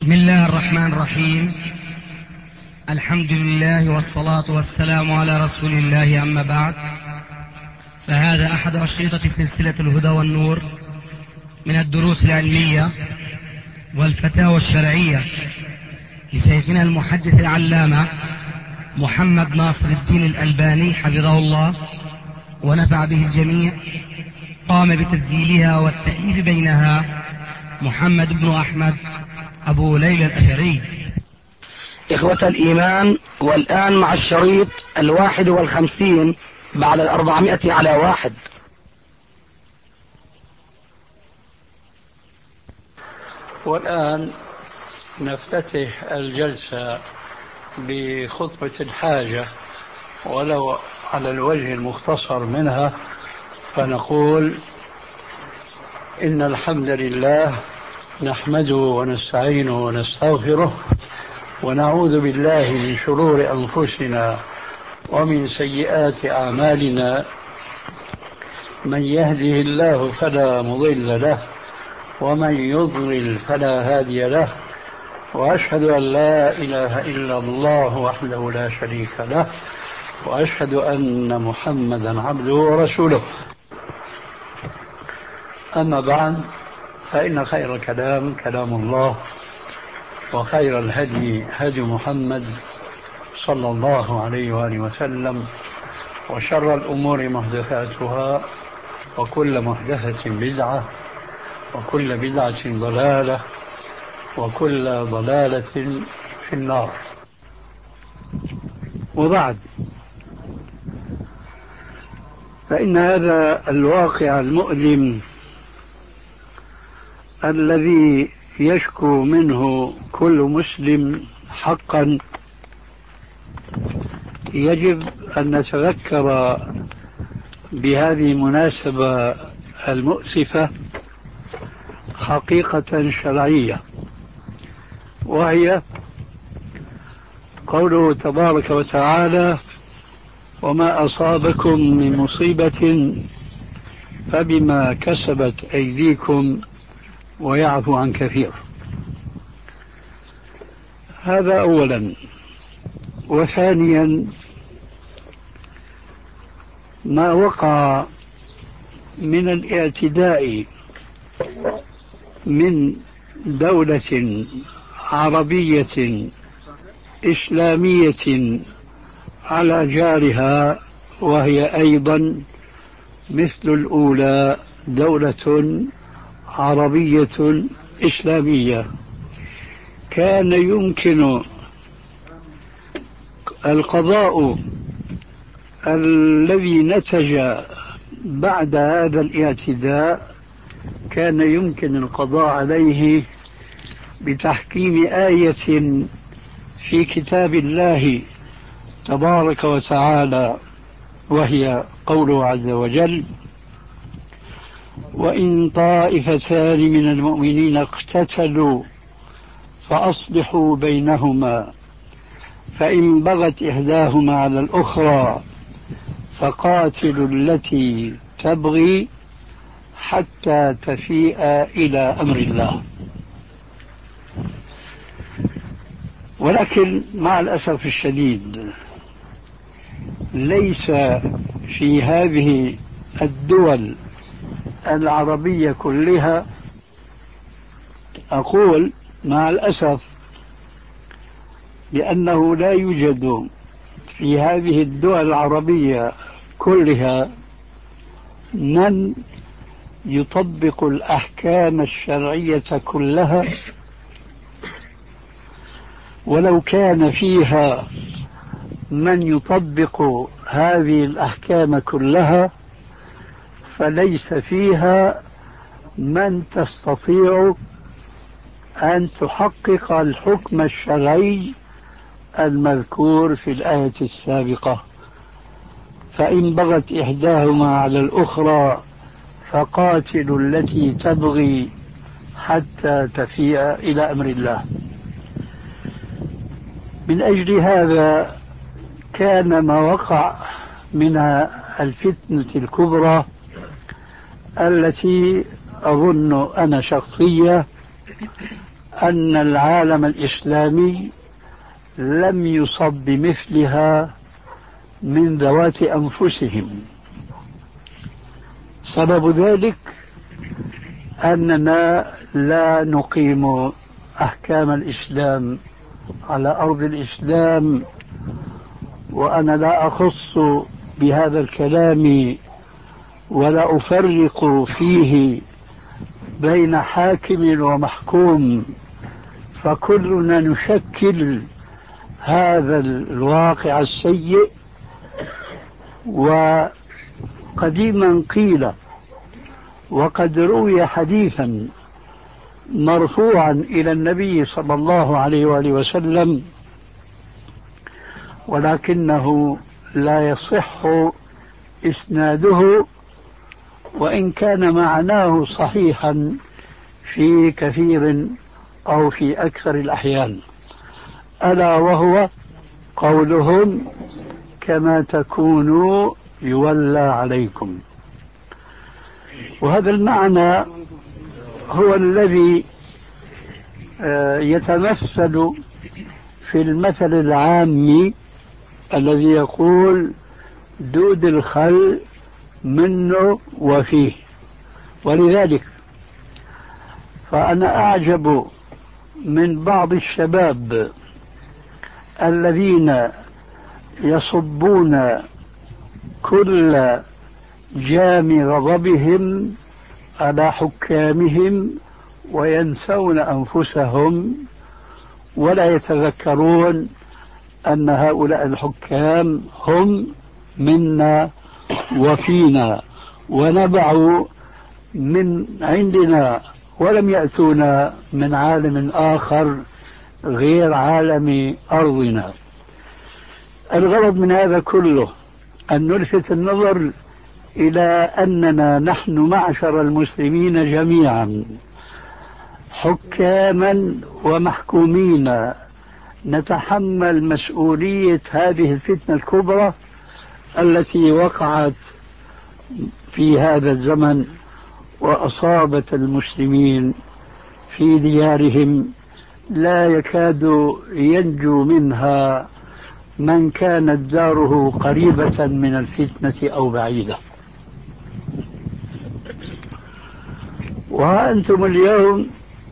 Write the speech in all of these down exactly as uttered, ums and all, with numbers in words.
بسم الله الرحمن الرحيم. الحمد لله والصلاة والسلام على رسول الله، أما بعد، فهذا أحد أشرطة سلسلة الهدى والنور من الدروس العلمية والفتاوى الشرعية لشيخنا المحدث العلامة محمد ناصر الدين الألباني حفظه الله ونفع به الجميع. قام بتسجيلها والتأليف بينها محمد بن أحمد أبو ليلى الأثري. إخوة الإيمان، والآن مع الشريط الواحد والخمسين بعد الأربعمائة على واحد. والآن نفتتح الجلسة بخطبة الحاجة ولو على الوجه المختصر منها، فنقول إن الحمد لله نحمده ونستعينه ونستغفره ونعوذ بالله من شرور أنفسنا ومن سيئات أعمالنا. من يهده الله فلا مضل له ومن يضلل فلا هادي له، وأشهد أن لا إله إلا الله وحده لا شريك له، وأشهد أن محمدا عبده ورسوله. أما بعد، فإن خير الكلام كلام الله، وخير الهدي هدي محمد صلى الله عليه وآله وسلم، وشر الأمور محدثاتها، وكل محدثة بدعة، وكل بدعة ضلالة، وكل ضلالة في النار. وبعد، فإن هذا الواقع المؤلم الذي يشكو منه كل مسلم حقا يجب أن نتذكر بهذه المناسبة المؤسفة حقيقة شرعية، وهي قوله تبارك وتعالى: وما أصابكم من مصيبة فبما كسبت أيديكم ويعفو عن كثير. هذا أولا. وثانيا، ما وقع من الاعتداء من دولة عربية إسلامية على جارها، وهي أيضا مثل الأولى دولة عربية إسلامية، كان يمكن القضاء الذي نتج بعد هذا الاعتداء كان يمكن القضاء عليه بتحكيم آية في كتاب الله تبارك وتعالى، وهي قوله عز وجل: وإن طائفتان من المؤمنين اقتتلوا فأصلحوا بينهما فإن بغت إحداهما على الأخرى فقاتلوا التي تبغي حتى تفيء إلى أمر الله. ولكن مع الأسف الشديد ليس في هذه الدول العربية كلها، أقول مع الأسف، لأنه لا يوجد في هذه الدول العربية كلها من يطبق الأحكام الشرعية كلها، ولو كان فيها من يطبق هذه الأحكام كلها فليس فيها من تستطيع أن تحقق الحكم الشرعي المذكور في الآية السابقة: فإن بغت إحداهما على الأخرى فقاتلوا التي تبغي حتى تفيء إلى أمر الله. من أجل هذا كان ما وقع من الفتنة الكبرى التي أظن أنا شخصيا أن العالم الإسلامي لم يصب بمثلها من ذوات أنفسهم. سبب ذلك أننا لا نقيم أحكام الإسلام على أرض الإسلام، وأنا لا أخص بهذا الكلام ولا أفرق فيه بين حاكم ومحكوم، فكلنا نشكل هذا الواقع السيء. وقديما قيل وقد روي حديثا مرفوعا إلى النبي صلى الله عليه وآله وسلم، ولكنه لا يصح إسناده، وإن كان معناه صحيحا في كثير أو في أكثر الأحيان، ألا وهو قولهم: كما تكونوا يولى عليكم. وهذا المعنى هو الذي يتمثل في المثل العامي الذي يقول: دود الخل منه وفيه. ولذلك فأنا أعجب من بعض الشباب الذين يصبون كل جام غضبهم على حكامهم وينسون أنفسهم، ولا يتذكرون أن هؤلاء الحكام هم منا وفينا ونبعوا من عندنا ولم يأتونا من عالم آخر غير عالم أرضنا. الغرض من هذا كله أن نلفت النظر إلى أننا نحن معشر المسلمين جميعا حكاما ومحكومين نتحمل مسؤولية هذه الفتنة الكبرى التي وقعت في هذا الزمن وأصابت المسلمين في ديارهم، لا يكاد ينجو منها من كانت داره قريبة من الفتنة أو بعيدة. وأنتم اليوم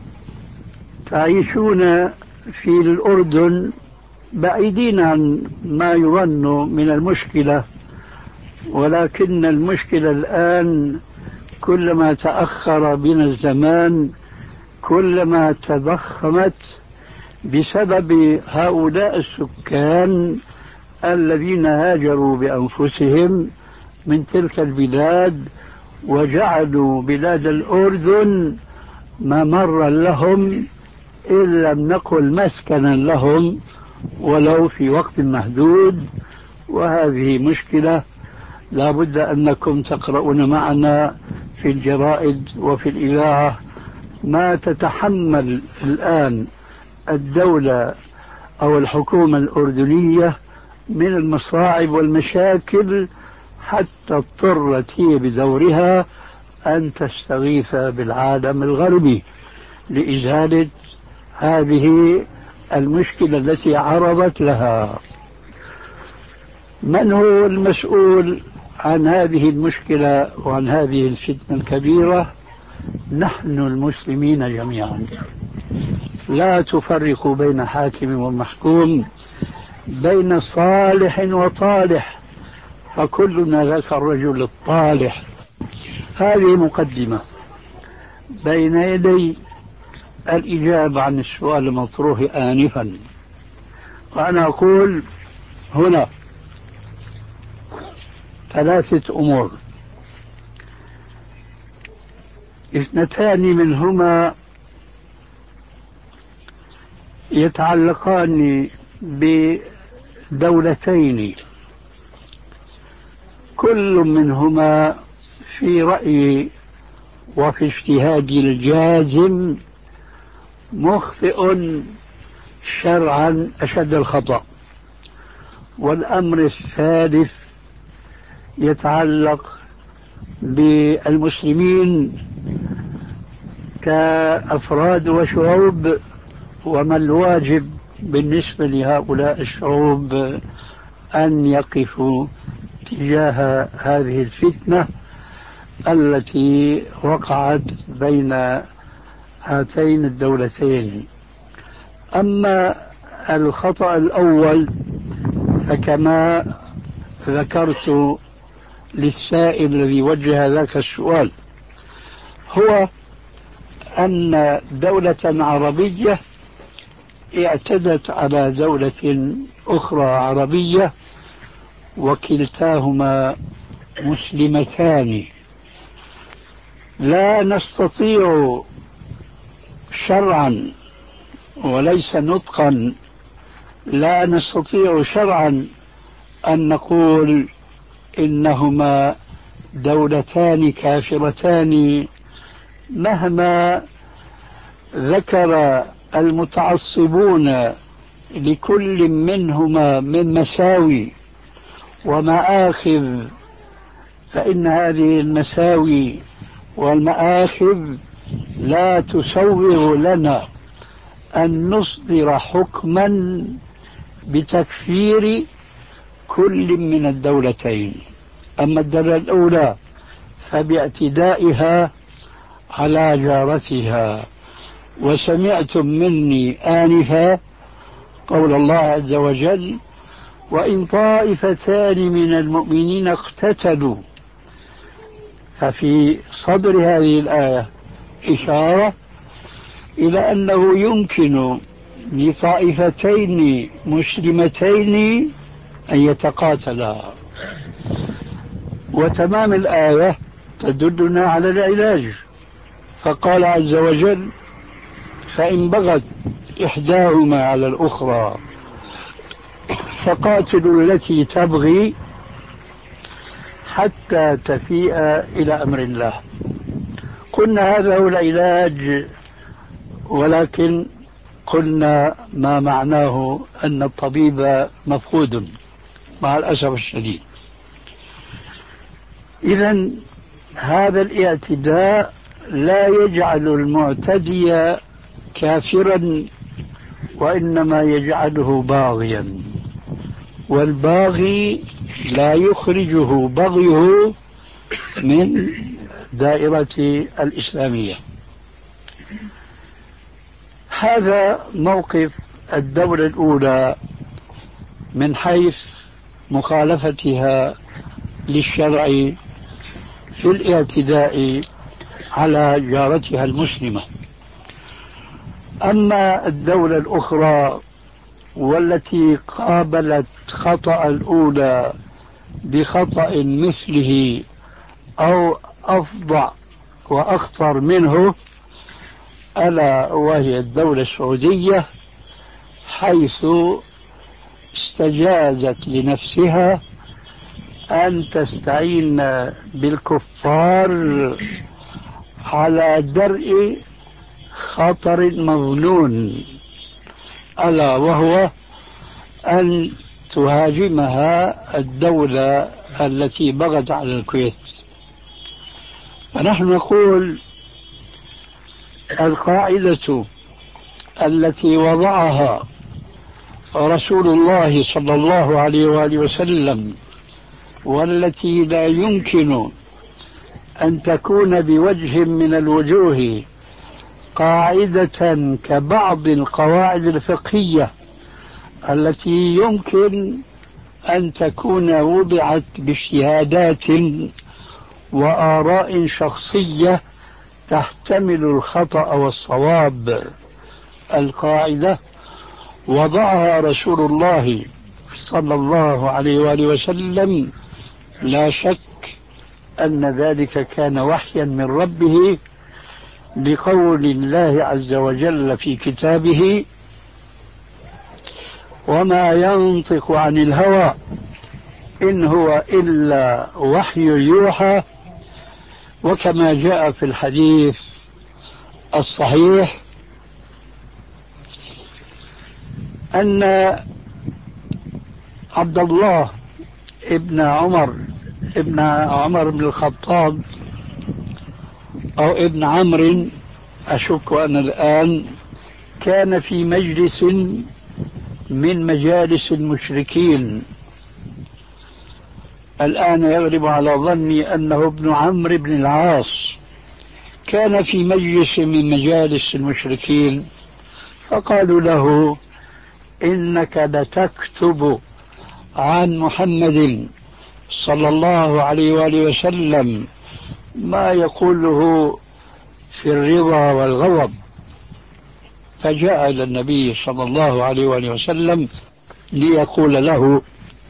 تعيشون في الأردن بعيدين عن ما يظن من المشكلة، ولكن المشكلة الآن كلما تأخر بنا الزمان كلما تضخمت بسبب هؤلاء السكان الذين هاجروا بأنفسهم من تلك البلاد وجعلوا بلاد الأردن ممرا لهم، إن لم نقل مسكنا لهم ولو في وقت محدود. وهذه مشكلة لا بد أنكم تقرؤون معنا في الجرائد وفي الإذاعة ما تتحمل الآن الدولة أو الحكومة الأردنية من المصاعب والمشاكل، حتى اضطرت هي بدورها أن تستغيث بالعالم الغربي لإزالة هذه المشكلة التي عرضت لها. من هو المسؤول عن هذه المشكلة وعن هذه الفتنة الكبيرة؟ نحن المسلمين جميعا. لا تفرقوا بين حاكم ومحكوم، بين صالح وطالح، فكلنا ذاك الرجل الطالح. هذه مقدمة بين يدي الإجابة عن السؤال المطروح آنفا. وأنا أقول هنا ثلاثة أمور، اثنتان منهما يتعلقان بدولتين، كل منهما في رأيي وفي اجتهادي الجازم مخطئ شرعا أشد الخطأ. والأمر الثالث يتعلق بالمسلمين كأفراد وشعوب وما الواجب بالنسبة لهؤلاء الشعوب أن يقفوا تجاه هذه الفتنة التي وقعت بين هاتين الدولتين. أما الخطأ الأول فكما ذكرت للسائل الذي وجه ذاك السؤال، هو أن دولة عربية اعتدت على دولة أخرى عربية وكلتاهما مسلمتان. لا نستطيع شرعا وليس نطقا، لا نستطيع شرعا أن نقول إنهما دولتان كافرتان مهما ذكر المتعصبون لكل منهما من مساوي ومآخذ، فإن هذه المساوي والمآخذ لا تسوغ لنا أن نصدر حكما بتكفير كل من الدولتين. أما الدولة الأولى فباعتدائها على جارتها. وسمعتم مني آنفا قول الله عز وجل: وإن طائفتان من المؤمنين اقتتلوا. ففي صدر هذه الآية إشارة إلى أنه يمكن لطائفتين مسلمتين أن يتقاتلا. وتمام الآية تدلنا على العلاج، فقال عز وجل: فإن بغت إحداهما على الأخرى فقاتلوا التي تبغي حتى تفيء إلى أمر الله. قلنا هذا هو العلاج، ولكن قلنا ما معناه أن الطبيب مفقود مع الأسف الشديد. إذن هذا الاعتداء لا يجعل المعتدي كافرا، وإنما يجعله باغيا، والباغي لا يخرجه بغيه من دائرة الإسلامية. هذا موقف الدولة الأولى من حيث مخالفتها للشرع في الاعتداء على جارتها المسلمة. أما الدولة الأخرى والتي قابلت خطأ الأولى بخطأ مثله أو أفظع وأخطر منه، ألا وهي الدولة السعودية، حيث استجازت لنفسها أن تستعين بالكفار على درء خطر مظنون، ألا وهو أن تهاجمها الدولة التي بغت على الكويت. فنحن نقول القاعدة التي وضعها رسول الله صلى الله عليه وآله وسلم، والتي لا يمكن أن تكون بوجه من الوجوه قاعدة كبعض القواعد الفقهية التي يمكن أن تكون وضعت باجتهادات وآراء شخصية تحتمل الخطأ والصواب. القاعدة وضعها رسول الله صلى الله عليه وآله وسلم، لا شك أن ذلك كان وحيا من ربه، لقول الله عز وجل في كتابه: وما ينطق عن الهوى إن هو إلا وحي يوحى. وكما جاء في الحديث الصحيح أن عبد الله ابن عمر ابن عمر بن الخطاب أو ابن عمرو، أشك أنا الآن، كان في مجلس من مجالس المشركين. الآن يغلب على ظني أنه ابن عمرو بن العاص. كان في مجلس من مجالس المشركين فقالوا له: إنك لتكتب عن محمد صلى الله عليه وآله وسلم ما يقوله في الرضا والغضب. فجاء إلى النبي صلى الله عليه وآله وسلم ليقول له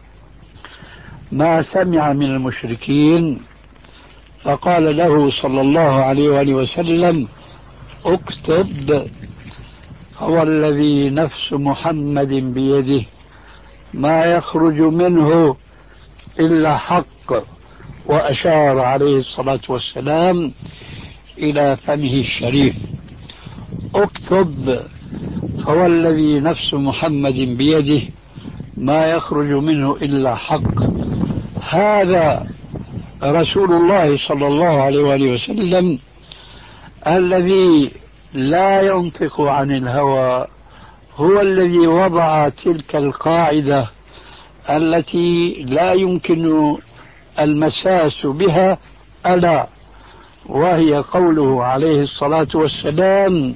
ما سمع من المشركين، فقال له صلى الله عليه وآله وسلم: اكتب، هو الذي نفس محمد بيده ما يخرج منه إلا حق. وأشار عليه الصلاة والسلام إلى فمه الشريف: اكتب، فهو الذي نفس محمد بيده ما يخرج منه إلا حق. هذا رسول الله صلى الله عليه وآله وسلم الذي لا ينطق عن الهوى، هو الذي وضع تلك القاعدة التي لا يمكن المساس بها، ألا وهي قوله عليه الصلاة والسلام: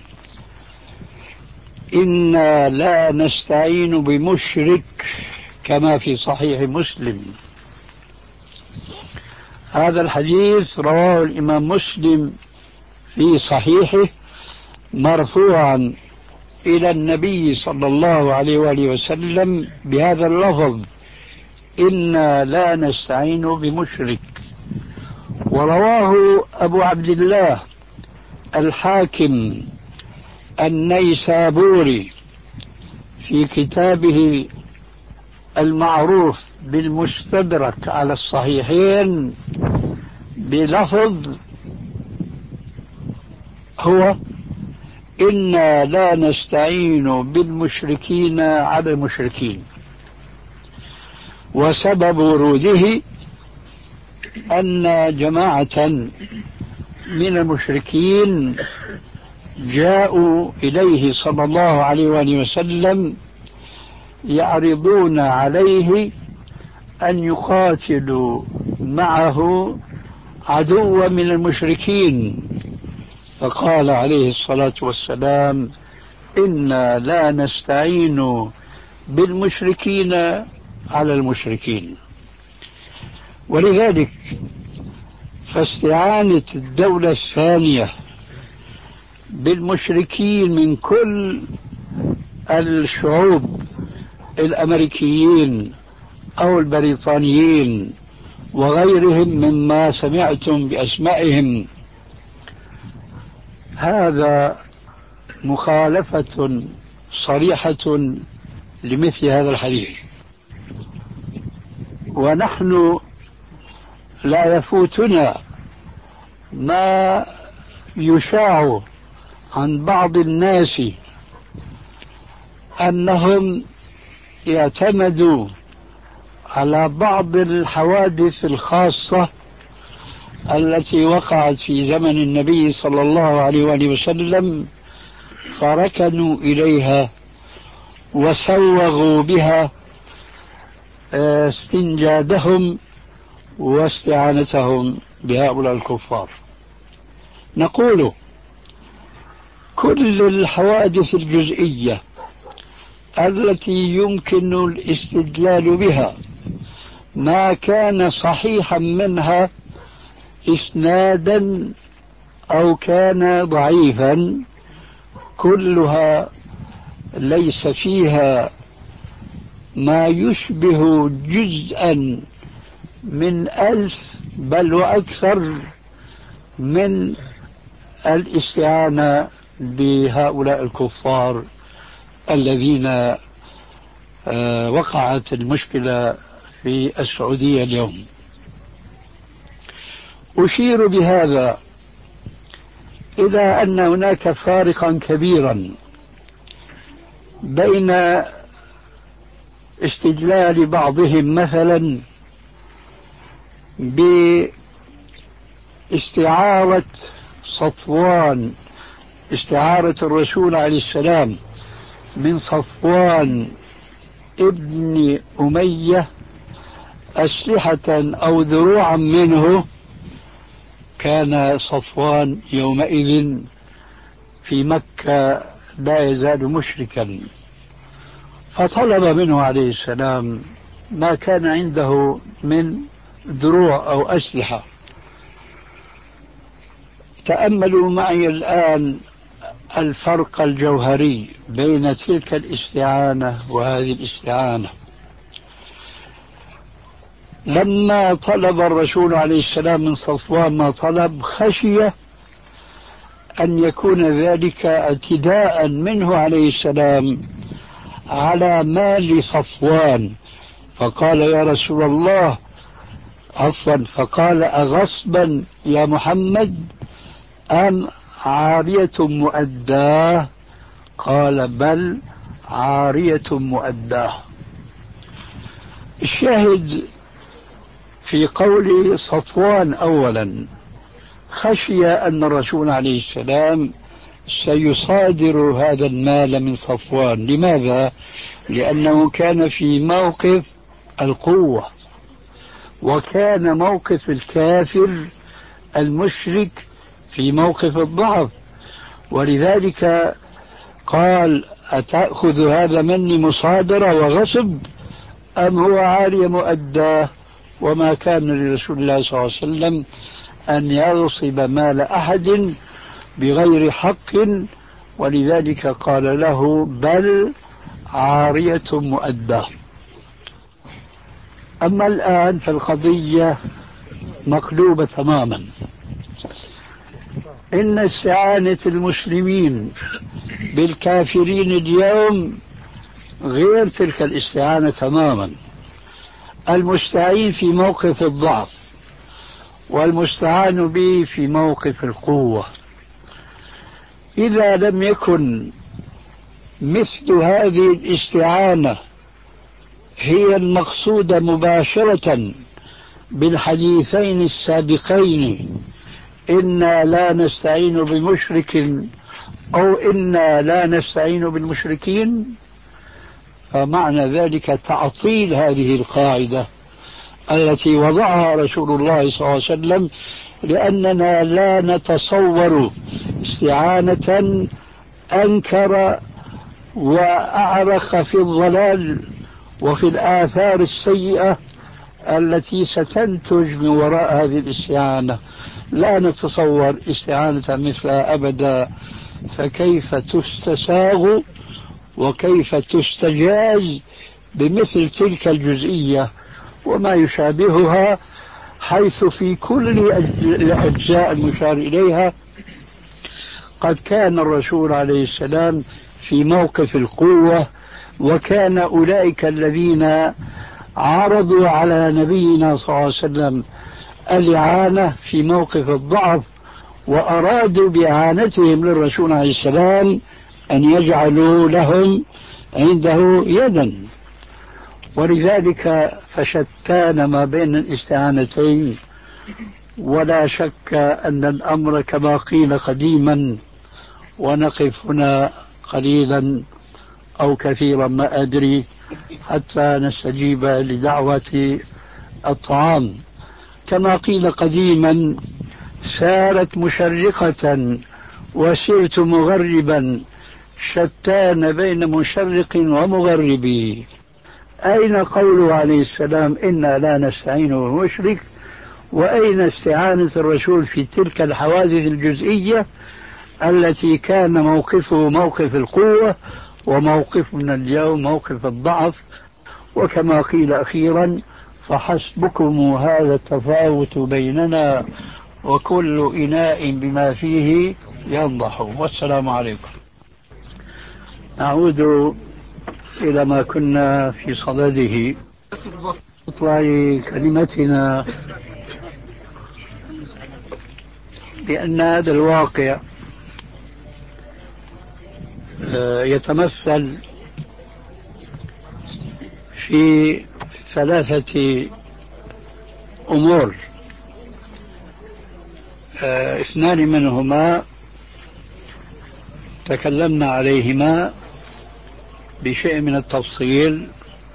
إنا لا نستعين بمشرك، كما في صحيح مسلم. هذا الحديث رواه الإمام مسلم في صحيحه مرفوعا إلى النبي صلى الله عليه وآله وسلم بهذا اللفظ: إنا لا نستعين بمشرك. ورواه أبو عبد الله الحاكم النيسابوري في كتابه المعروف بالمستدرك على الصحيحين بلفظ هو: إنا لا نستعين بالمشركين على المشركين. وسبب وروده أن جماعة من المشركين جاءوا إليه صلى الله عليه وآله وسلم يعرضون عليه أن يقاتلوا معه عدوا من المشركين، فقال عليه الصلاة والسلام: إنا لا نستعين بالمشركين على المشركين. ولذلك فاستعانة الدولة الثانية بالمشركين من كل الشعوب، الأمريكيين أو البريطانيين وغيرهم مما سمعتم بأسمائهم، هذا مخالفة صريحة لمثل هذا الحديث. ونحن لا يفوتنا ما يشاع عن بعض الناس أنهم يعتمدوا على بعض الحوادث الخاصة التي وقعت في زمن النبي صلى الله عليه وآله وسلم، فركنوا إليها وسوغوا بها استنجادهم واستعانتهم بهؤلاء الكفار. نقول كل الحوادث الجزئية التي يمكن الاستدلال بها ما كان صحيحا منها إسنادا أو كان ضعيفا، كلها ليس فيها ما يشبه جزءا من ألف بل وأكثر من الاستعانة بهؤلاء الكفار الذين وقعت المشكلة في السعودية اليوم. أشير بهذا إلى أن هناك فارقا كبيرا بين استدلال بعضهم مثلا باستعارة صفوان استعارة الرسول عليه السلام من صفوان ابن أمية أسلحة أو ذروعا منه، كان صفوان يومئذ في مكة لا يزال مشركا، فطلب منه عليه السلام ما كان عنده من دروع أو أسلحة. تأملوا معي الآن الفرق الجوهري بين تلك الاستعانة وهذه الاستعانة. لما طلب الرسول عليه السلام من صفوان ما طلب، خشي أن يكون ذلك اعتداء منه عليه السلام على مال صفوان، فقال يا رسول الله، عفوا، فقال أغصبا يا محمد أم عارية مؤداه؟ قال بل عارية مؤداه. الشاهد في قول صفوان أولا، خشي أن الرسول عليه السلام سيصادر هذا المال من صفوان. لماذا؟ لأنه كان في موقف القوة، وكان موقف الكافر المشرك في موقف الضعف، ولذلك قال أتأخذ هذا مني مصادرة وغصب أم هو عارية مؤداه؟ وما كان لرسول الله صلى الله عليه وسلم أن يغصب مال أحد بغير حق، ولذلك قال له بل عارية مؤداه. أما الآن فالقضية مقلوبة تماما. إن استعانة المسلمين بالكافرين اليوم غير تلك الاستعانة تماما. المستعين في موقف الضعف والمستعان به في موقف القوة. إذا لم يكن مثل هذه الاستعانة هي المقصودة مباشرة بالحديثين السابقين، إنا لا نستعين بمشرك أو إنا لا نستعين بالمشركين، فمعنى ذلك تعطيل هذه القاعدة التي وضعها رسول الله صلى الله عليه وسلم، لأننا لا نتصور استعانة أنكر وأعرق في الضلال وفي الآثار السيئة التي ستنتج من وراء هذه الاستعانة. لا نتصور استعانة مثلها أبدا، فكيف تستساغ وكيف تستجاز بمثل تلك الجزئية وما يشابهها، حيث في كل الأجزاء المشار إليها قد كان الرسول عليه السلام في موقف القوة، وكان أولئك الذين عرضوا على نبينا صلى الله عليه وسلم الإعانة في موقف الضعف، وأرادوا بإعانتهم للرسول عليه السلام أن يجعلوا لهم عنده يدا. ولذلك فشتان ما بين الاستعانتين، ولا شك أن الأمر كما قيل قديما. ونقف هنا قليلا أو كثيرا ما أدري حتى نستجيب لدعوة الطعام. كما قيل قديما سارت مشرقة وسرت مغربا، شتان بين مشرق ومغرب. أين قوله عليه السلام إنا لا نستعين بالمشرك؟ وأين استعانة الرسول في تلك الحوادث الجزئية التي كان موقفه موقف القوة وموقفنا اليوم موقف الضعف؟ وكما قيل أخيرا فحسبكم هذا التفاوت بيننا وكل إناء بما فيه ينضح. والسلام عليكم. نعود إلى ما كنا في صدده. اطلع كلمتنا بأن هذا الواقع يتمثل في ثلاثة أمور، اثنان منهما تكلمنا عليهما بشيء من التفصيل،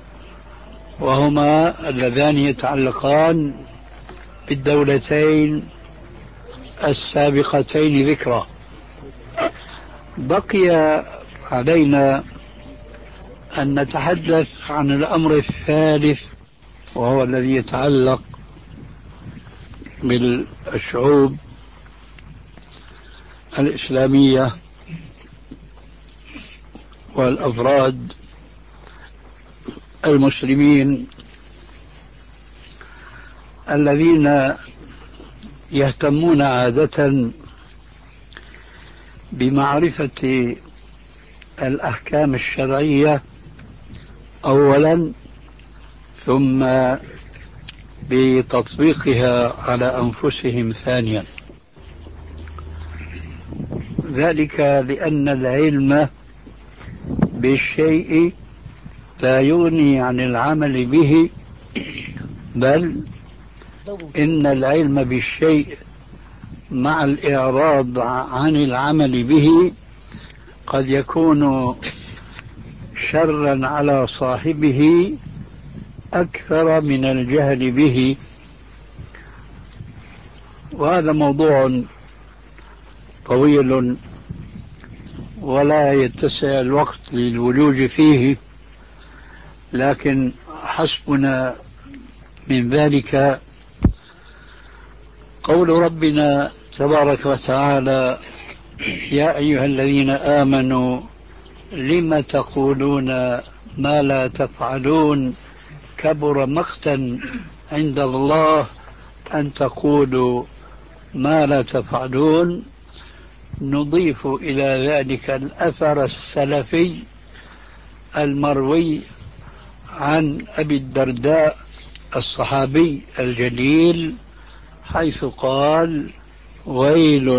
وهما اللذان يتعلقان بالدولتين السابقتين ذكرى. بقي علينا أن نتحدث عن الأمر الثالث، وهو الذي يتعلق بالشعوب الإسلامية والأفراد المسلمين الذين يهتمون عادة بمعرفة الأحكام الشرعية أولا، ثم بتطبيقها على أنفسهم ثانيا. ذلك لأن العلم بالشيء لا يغني عن العمل به، بل إن العلم بالشيء مع الإعراض عن العمل به قد يكون شرا على صاحبه أكثر من الجهل به. وهذا موضوع طويل ولا يتسع الوقت للولوج فيه، لكن حسبنا من ذلك قول ربنا تبارك وتعالى: يا أيها الذين آمنوا لم تقولون ما لا تفعلون كبر مقتا عند الله أن تقولوا ما لا تفعلون. نضيف إلى ذلك الأثر السلفي المروي عن أبي الدرداء الصحابي الجليل، حيث قال: ويل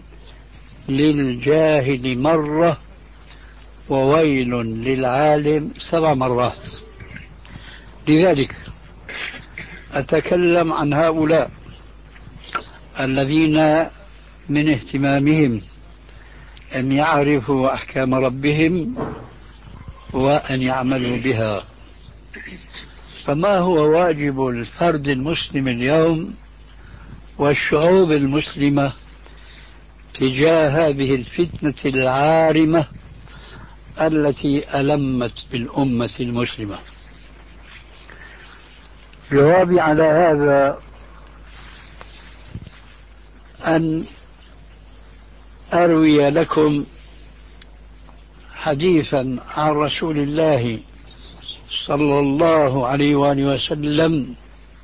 للجاهل مرة وويل للعالم سبع مرات. لذلك أتكلم عن هؤلاء الذين من اهتمامهم أن يعرفوا أحكام ربهم وأن يعملوا بها. فما هو واجب الفرد المسلم اليوم والشعوب المسلمة تجاه هذه الفتنة العارمة التي ألمت بالأمة المسلمة؟ جوابي على هذا أن أروي لكم حديثا عن رسول الله صلى الله عليه وآله وسلم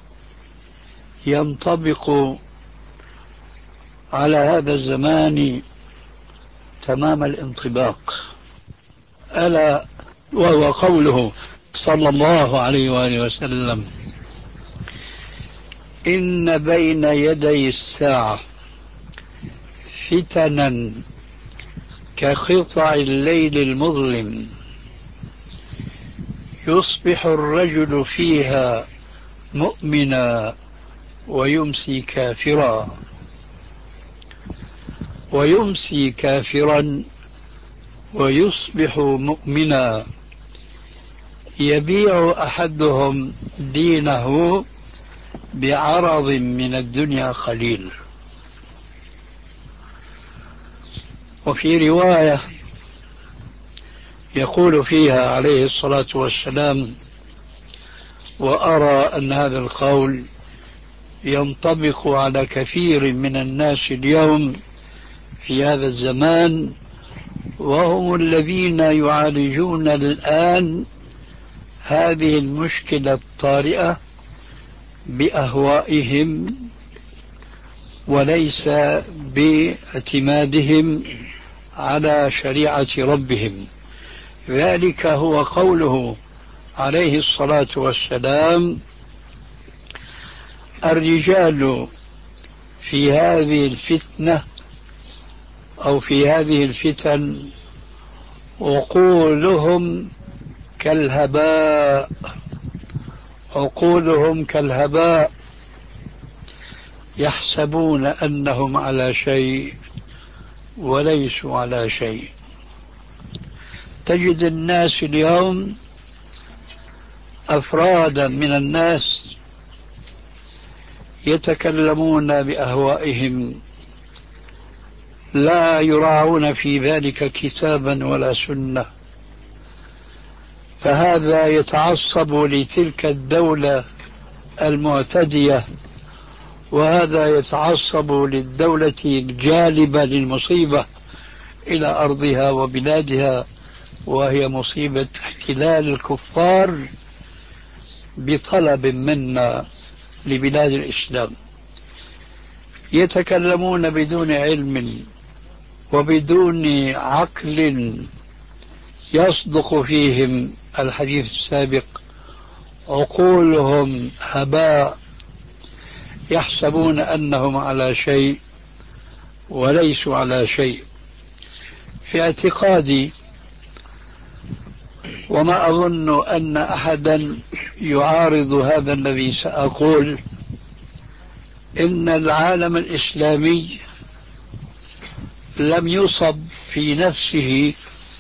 ينطبق على هذا الزمان تمام الانطباق، ألا وهو قوله صلى الله عليه وآله وسلم: إن بين يدي الساعة فتنا كقطع الليل المظلم يصبح الرجل فيها مؤمنا ويمسي كافرا، ويمسي كافرا ويصبح مؤمنا، يبيع أحدهم دينه بعرض من الدنيا قليل. وفي رواية يقول فيها عليه الصلاة والسلام: وأرى أن هذا القول ينطبق على كثير من الناس اليوم في هذا الزمان، وهم الذين يعالجون الآن هذه المشكلة الطارئة بأهوائهم وليس باعتمادهم على شريعة ربهم. ذلك هو قوله عليه الصلاة والسلام: الرجال في هذه الفتنة أو في هذه الفتن عقولهم كالهباء، عقولهم كالهباء، يحسبون أنهم على شيء وليسوا على شيء. تجد الناس اليوم أفرادا من الناس يتكلمون بأهوائهم، لا يراعون في ذلك كتابا ولا سنة، فهذا يتعصب لتلك الدولة المعتدية، وهذا يتعصب للدولة الجالبة للمصيبة إلى أرضها وبلادها، وهي مصيبة احتلال الكفار بطلب منا لبلاد الإسلام. يتكلمون بدون علم وبدون عقل يصدق فيهم الحديث السابق: عقولهم هباء، يحسبون أنهم على شيء وليسوا على شيء. في اعتقادي، وما أظن أن أحدا يعارض هذا الذي سأقول، إن العالم الإسلامي لم يصب في نفسه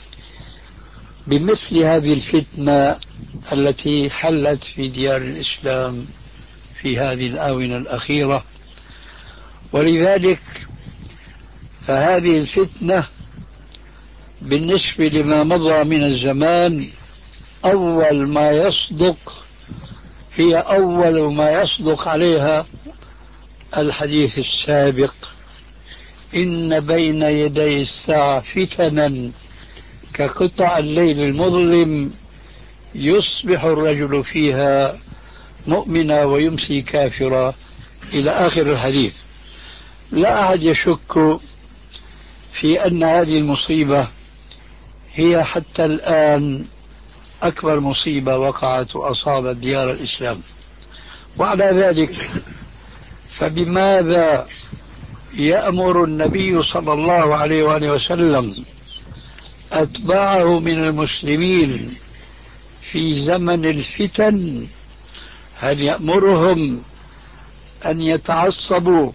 بمثل هذه الفتنة التي حلت في ديار الإسلام في هذه الآونة الأخيرة، ولذلك فهذه الفتنة بالنسبة لما مضى من الزمان أول ما يصدق، هي أول ما يصدق عليها الحديث السابق: إن بين يدي الساعة فتنا كقطع الليل المظلم يصبح الرجل فيها مؤمنا ويمسي كافرا، إلى آخر الحديث. لا أحد يشك في أن هذه المصيبة هي حتى الآن أكبر مصيبة وقعت وأصابت ديار الإسلام. وعلى ذلك فبماذا يأمر النبي صلى الله عليه وآله وسلم أتباعه من المسلمين في زمن الفتن؟ هل يأمرهم أن يتعصبوا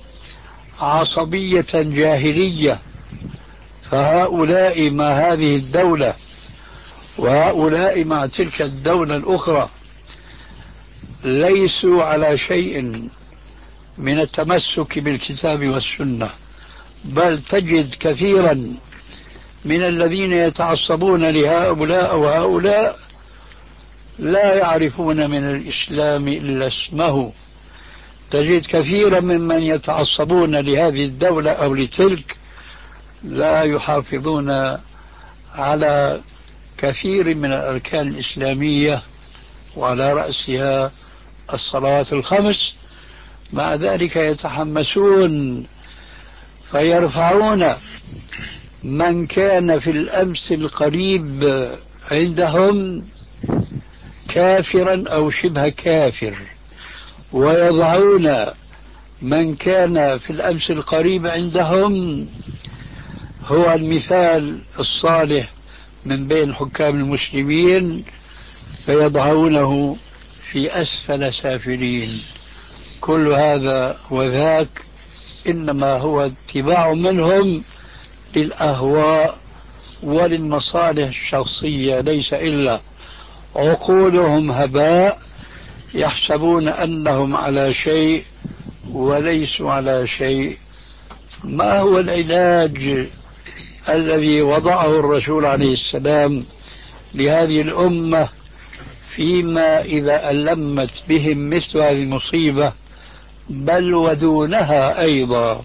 عصبية جاهلية، فهؤلاء مع هذه الدولة وهؤلاء مع تلك الدولة الأخرى ليسوا على شيء من التمسك بالكتاب والسنة؟ بل تجد كثيرا من الذين يتعصبون لهؤلاء وهؤلاء لا يعرفون من الإسلام إلا اسمه. تجد كثيرا ممن يتعصبون لهذه الدولة أو لتلك لا يحافظون على كثير من الأركان الإسلامية، وعلى رأسها الصلوات الخمس. مع ذلك يتحمسون فيرفعون من كان في الأمس القريب عندهم كافرا أو شبه كافر، ويضعون من كان في الأمس القريب عندهم هو المثال الصالح من بين حكام المسلمين، فيضعونه في أسفل سافلين. كل هذا وذاك إنما هو اتباع منهم للأهواء وللمصالح الشخصية، ليس إلا. عقولهم هباء، يحسبون أنهم على شيء وليسوا على شيء. ما هو العلاج الذي وضعه الرسول عليه السلام لهذه الأمة فيما إذا ألمت بهم مثل هذه المصيبة، بل ودونها أيضا؟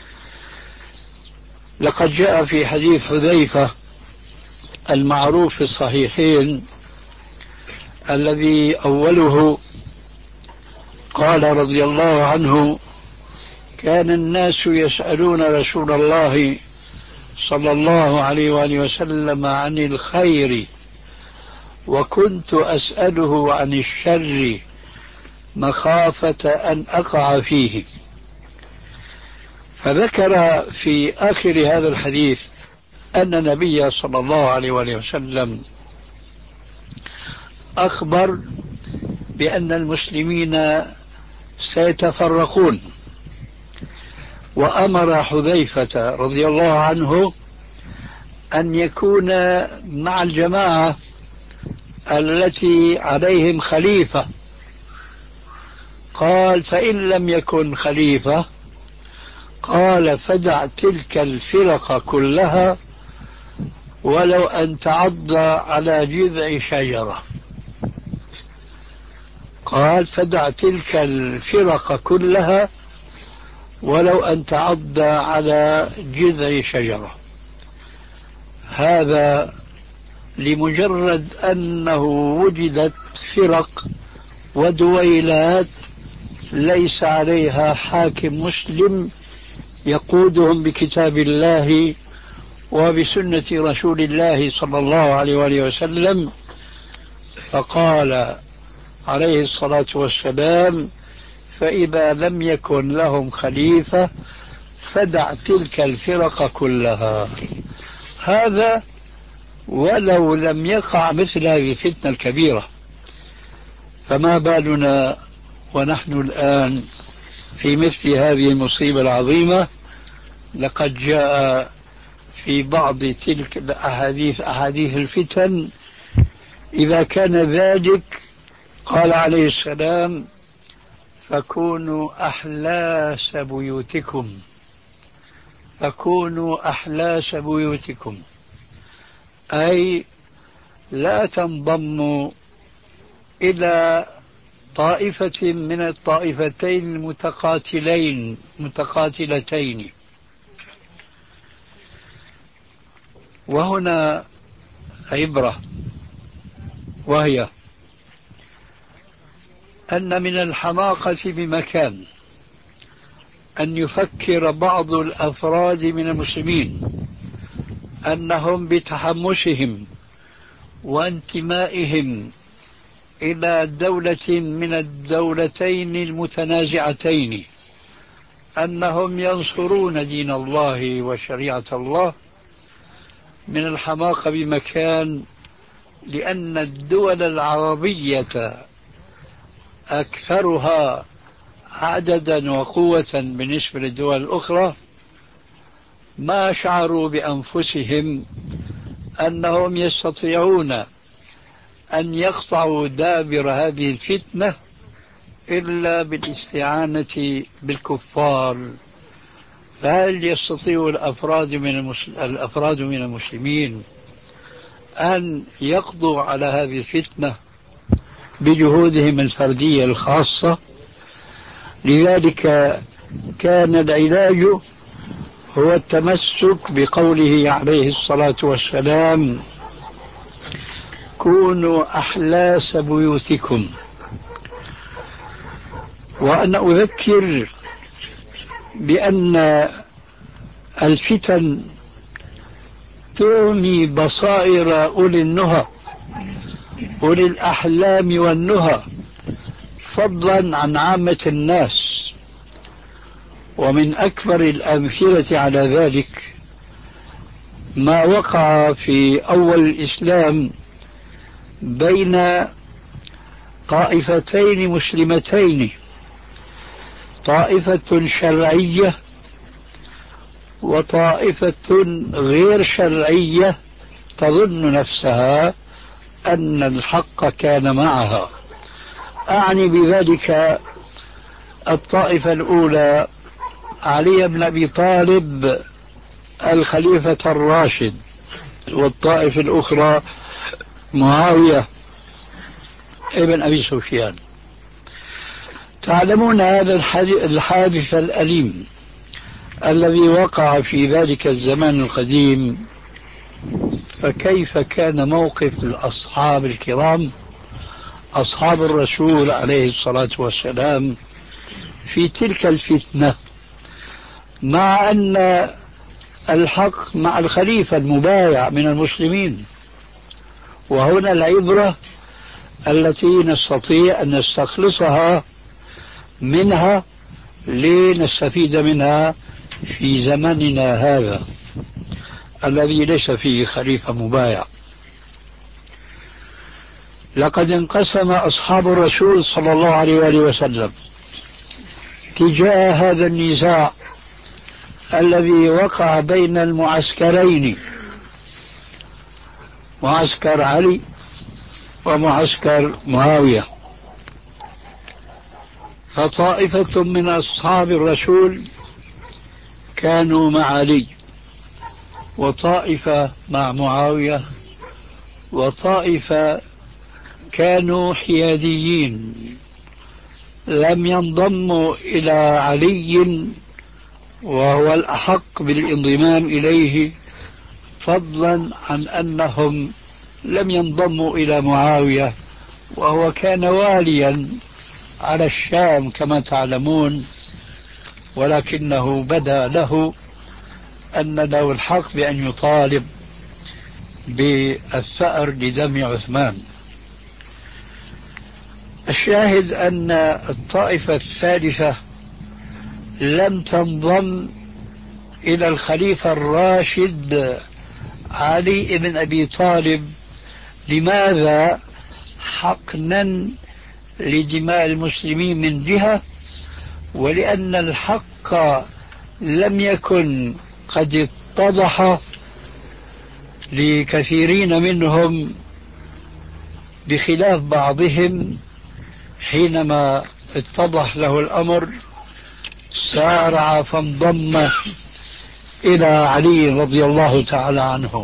لقد جاء في حديث حذيفة المعروف في الصحيحين الذي أوله قال رضي الله عنه: كان الناس يسألون رسول الله صلى الله عليه وآله وسلم عن الخير، وكنت أسأله عن الشر مخافة أن أقع فيه. فذكر في آخر هذا الحديث أن النبي صلى الله عليه وآله وسلم أخبر بأن المسلمين سيتفرقون، وأمر حذيفة رضي الله عنه أن يكون مع الجماعة التي عليهم خليفة. قال فإن لم يكن خليفة قال فدع تلك الفرق كلها ولو أن تعض على جذع شجرة. قال فدع تلك الفرق كلها ولو أن تعض على جذع شجرة. هذا لمجرد أنه وجدت فرق ودويلات ليس عليها حاكم مسلم يقودهم بكتاب الله وبسنة رسول الله صلى الله عليه وآله وسلم. فقال عليه الصلاة والسلام فإذا لم يكن لهم خليفة فدع تلك الفرق كلها. هذا ولو لم يقع مثل هذه الفتنة الكبيرة، فما بالنا ونحن الآن في مثل هذه المصيبة العظيمة. لقد جاء في بعض تلك الأحاديث أحاديث الفتن إذا كان ذلك قال عليه السلام فكونوا أحلاس بيوتكم، فكونوا أحلاس بيوتكم، أي لا تنضموا إلى طائفة من الطائفتين المتقاتلين متقاتلتين. وهنا عبرة، وهي أن من الحماقة بمكان أن يفكر بعض الأفراد من المسلمين أنهم بتحمسهم وانتمائهم إلى دولة من الدولتين المتنازعتين أنهم ينصرون دين الله وشريعة الله. من الحماقة بمكان، لأن الدول العربية أكثرها عددا وقوة بالنسبة للدول الأخرى ما شعروا بأنفسهم أنهم يستطيعون أن يقطعوا دابر هذه الفتنة إلا بالاستعانة بالكفار. فهل يستطيع الأفراد من الأفراد من المسلمين أن يقضوا على هذه الفتنة بجهودهم الفردية الخاصة؟ لذلك كان العلاج هو التمسك بقوله عليه الصلاة والسلام كونوا أحلاس بيوتكم. وأنا أذكر بأن الفتن تعمي بصائر أولي النهى أولي الأحلام والنهى فضلا عن عامة الناس. ومن أكبر الأمثلة على ذلك ما وقع في أول الإسلام بين طائفتين مسلمتين، طائفة شرعية وطائفة غير شرعية تظن نفسها أن الحق كان معها. أعني بذلك الطائفة الأولى علي بن أبي طالب الخليفة الراشد، والطائفة الأخرى معاوية ابن أبي سفيان. تعلمون هذا الحادث الأليم الذي وقع في ذلك الزمان القديم، فكيف كان موقف الأصحاب الكرام أصحاب الرسول عليه الصلاة والسلام في تلك الفتنة، مع أن الحق مع الخليفة المبايع من المسلمين. وهنا العبرة التي نستطيع أن نستخلصها منها لنستفيد منها في زمننا هذا الذي ليس فيه خليفة مبايع. لقد انقسم أصحاب الرسول صلى الله عليه وآله وسلم تجاه هذا النزاع الذي وقع بين المعسكرين معسكر علي ومعسكر معاوية. فطائفة من أصحاب الرسول كانوا مع علي، وطائفة مع معاوية، وطائفة كانوا حياديين لم ينضموا إلى علي وهو الأحق بالانضمام إليه، فضلا عن أنهم لم ينضموا إلى معاوية وهو كان واليا على الشام كما تعلمون، ولكنه بدا له أن له الحق بأن يطالب بالثأر لدم عثمان. الشاهد أن الطائفة الثالثة لم تنضم إلى الخليفة الراشد علي بن أبي طالب. لماذا؟ حقنا لدماء المسلمين من جهة، ولأن الحق لم يكن قد اتضح لكثيرين منهم بخلاف بعضهم. حينما اتضح له الأمر سارع فانضم إلى علي رضي الله تعالى عنه.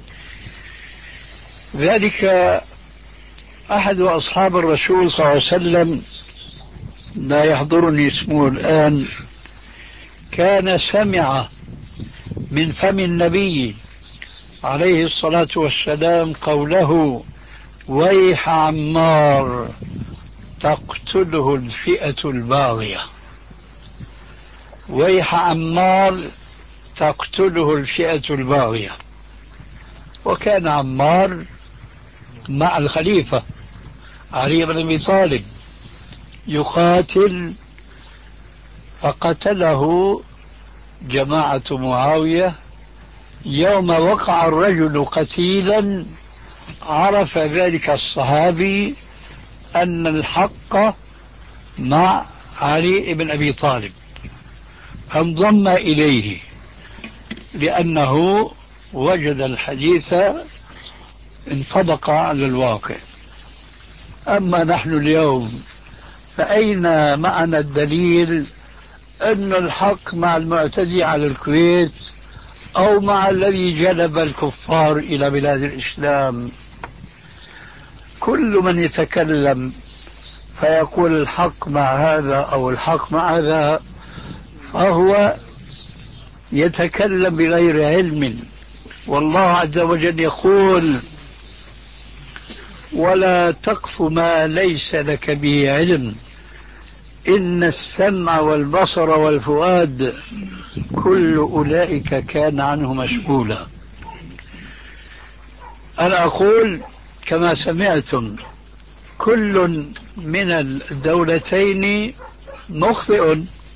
ذلك أحد أصحاب الرسول صلى الله عليه وسلم، لا يحضرني اسمه الآن، كان سمع من فم النبي عليه الصلاة والسلام قوله: ويح عمار تقتله الفئة الباغية. ويح عمار تقتله الفئة الباغية. وكان عمار مع الخليفة علي بن أبي طالب يقاتل، فقتله جماعة معاوية. يوم وقع الرجل قتيلا عرف ذلك الصحابي أن الحق مع علي بن أبي طالب، فانضم إليه لأنه وجد الحديث انطبق على الواقع. أما نحن اليوم فأين معنا الدليل أن الحق مع المعتدي على الكويت أو مع الذي جلب الكفار إلى بلاد الإسلام؟ كل من يتكلم فيقول الحق مع هذا أو الحق مع هذا فهو يتكلم بغير علم. والله عز وجل يقول: ولا تقف ما ليس لك به علم إن السمع والبصر والفؤاد كل أولئك كان عنه مسؤولا. أنا أقول كما سمعتم: كل من الدولتين مخطئ،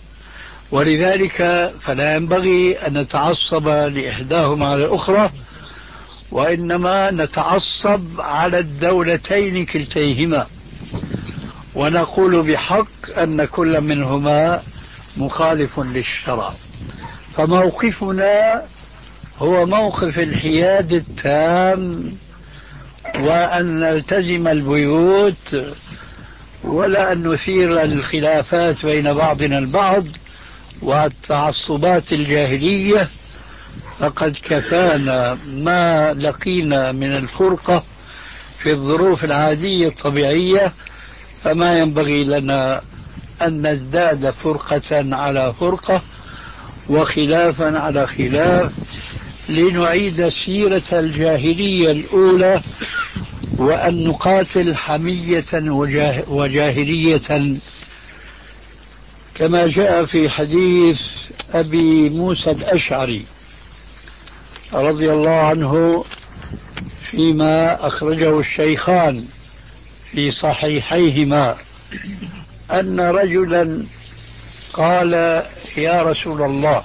ولذلك فلا ينبغي أن نتعصب لإحداهما على الأخرى، وإنما نتعصب على الدولتين كلتيهما، ونقول بحق أن كل منهما مخالف للشرع. فموقفنا هو موقف الحياد التام، وأن نلتزم البيوت ولا أن نثير الخلافات بين بعضنا البعض والتعصبات الجاهلية. فقد كفانا ما لقينا من الفرقة في الظروف العادية الطبيعية، فما ينبغي لنا أن نزداد فرقة على فرقة وخلافا على خلاف لنعيد سيرة الجاهلية الأولى، وأن نقاتل حمية وجاهلية كما جاء في حديث أبي موسى الأشعري رضي الله عنه فيما أخرجه الشيخان في صحيحيهما أن رجلا قال: يا رسول الله،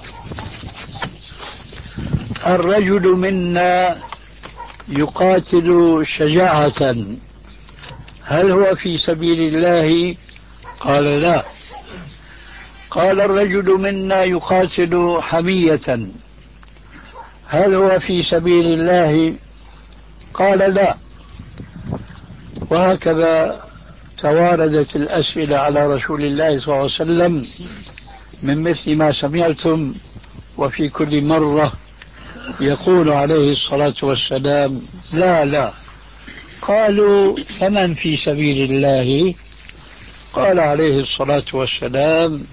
الرجل منا يقاتل شجاعة، هل هو في سبيل الله؟ قال: لا. قال: الرجل منا يقاتل حمية، هل هو في سبيل الله؟ قال لا. وهكذا تواردت الأسئلة على رسول الله صلى الله عليه وسلم من مثل ما سمعتم، وفي كل مرة يقول عليه الصلاة والسلام لا لا. قالوا فمن في سبيل الله؟ قال عليه الصلاة والسلام،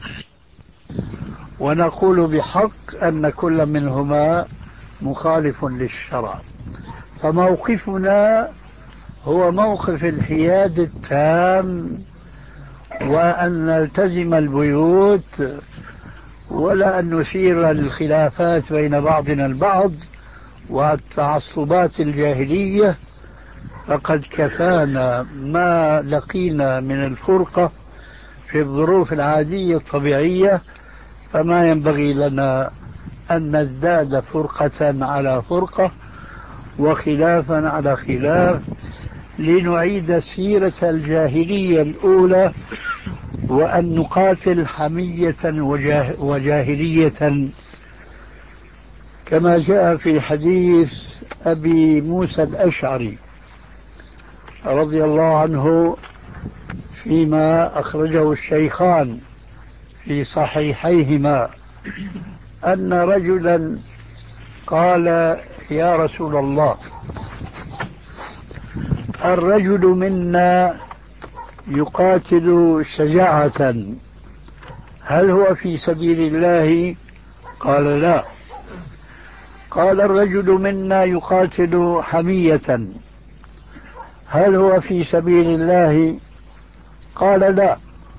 ونقول بحق أن كل منهما مخالف للشرع، فموقفنا هو موقف الحياد التام، وأن نلتزم البيوت ولا أن نثير الخلافات بين بعضنا البعض والتعصبات الجاهلية، فقد كفانا ما لقينا من الفرقة في الظروف العادية الطبيعية، فما ينبغي لنا أن نزداد فرقة على فرقة وخلافا على خلاف لنعيد سيرة الجاهلية الأولى، وأن نقاتل حمية وجاه وجاهلية، كما جاء في حديث أبي موسى الأشعري رضي الله عنه فيما أخرجه الشيخان في صحيحيهما، أن رجلا قال يا رسول الله، الرجل منا يقاتل شجاعة، هل هو في سبيل الله؟ قال لا. قال الرجل منا يقاتل حمية، هل هو في سبيل الله؟ قال لا.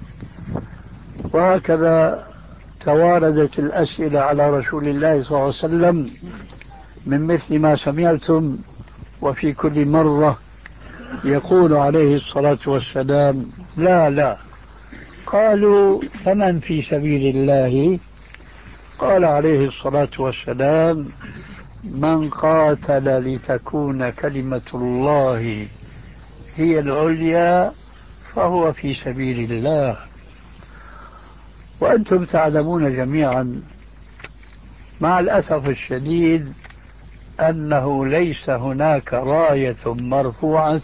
وهكذا تواردت الأسئلة على رسول الله صلى الله عليه وسلم من مثل ما سمعتم، وفي كل مرة يقول عليه الصلاة والسلام لا لا. قالوا فمن في سبيل الله؟ قال عليه الصلاة والسلام من قاتل لتكون كلمة الله هي العليا فهو في سبيل الله. وأنتم تعلمون جميعا مع الأسف الشديد أنه ليس هناك راية مرفوعة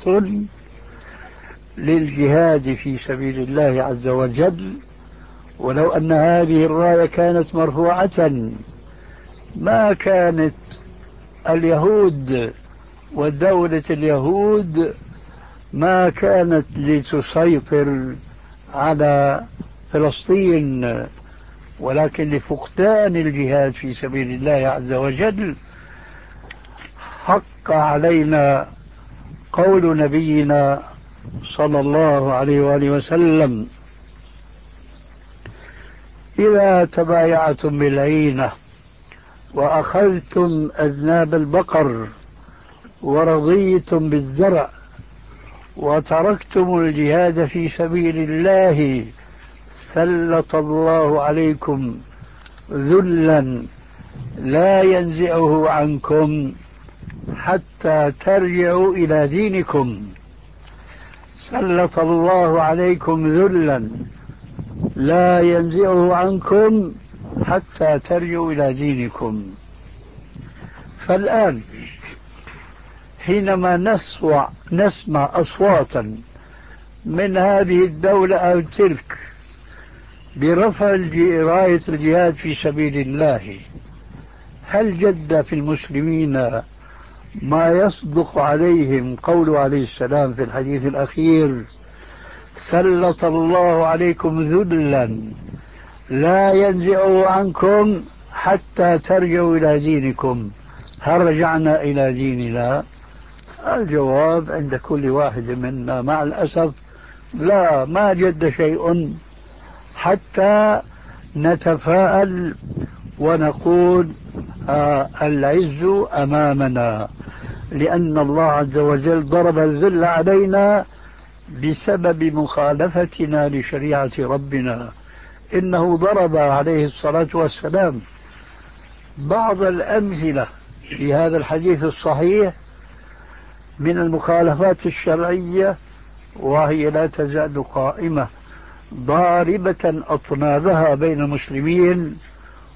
للجهاد في سبيل الله عز وجل، ولو أن هذه الراية كانت مرفوعة ما كانت اليهود ودولة اليهود ما كانت لتسيطر على فلسطين، ولكن لفقدان الجهاد في سبيل الله عز وجل حق علينا قول نبينا صلى الله عليه وآله وسلم إذا تبايعتم بالعينة وأخذتم أذناب البقر ورضيتم بالزرع وتركتم الجهاد في سبيل الله سلط الله عليكم ذلا لا ينزعه عنكم حتى ترجعوا إلى دينكم. سلط الله عليكم ذلا لا ينزعه عنكم حتى ترجعوا إلى دينكم. فالآن حينما نسمع, نسمع أصواتا من هذه الدولة أو تلك برفع راية الجهاد في سبيل الله، هل جد في المسلمين ما يصدق عليهم قوله عليه السلام في الحديث الأخير سلط الله عليكم ذلا لا ينزعه عنكم حتى ترجعوا إلى دينكم؟ هل رجعنا إلى ديننا؟ الجواب عند كل واحد منا مع الأسف لا، ما جد شيء، حتى نتفاءل ونقول آه العز أمامنا، لأن الله عز وجل ضرب الذل علينا بسبب مخالفتنا لشريعة ربنا. إنه ضرب عليه الصلاة والسلام بعض الأمثلة في هذا الحديث الصحيح من المخالفات الشرعية، وهي لا تزال قائمة ضاربة أطنابها بين المسلمين.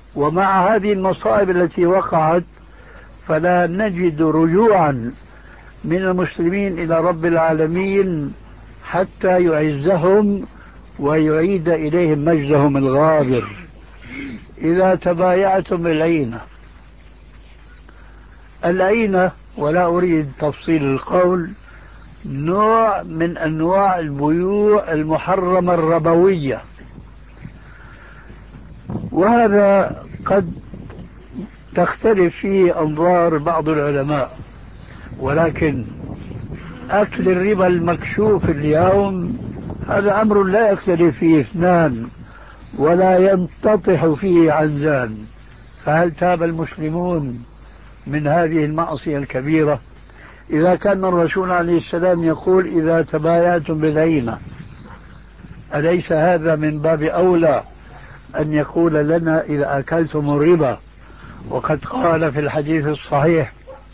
ومع هذه المصائب التي وقعت فلا نجد رجوعا من المسلمين إلى رب العالمين حتى يعزهم ويعيد إليهم مجدهم الغابر. إذا تبايعتم بالعينة، العينة ولا أريد تفصيل القول، نوع من أنواع البيوع المحرمة الربوية، وهذا قد تختلف فيه أنظار بعض العلماء، ولكن أكل الربا المكشوف اليوم هذا أمر لا يختلف فيه اثنان ولا ينتطح فيه عنزان. فهل تاب المسلمون من هذه المعصية الكبيرة؟ إذا كان الرسول عليه السلام يقول إذا تبايعتم بالعينة، أليس هذا من باب أولى أن يقول لنا إذا أكلتم الربا؟ وقد قال في الحديث الصحيح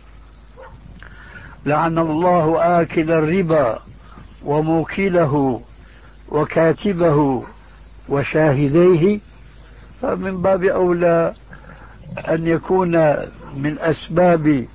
لعن الله آكل الربا وموكله وكاتبه وشاهديه. فمن باب أولى أن يكون من أسباب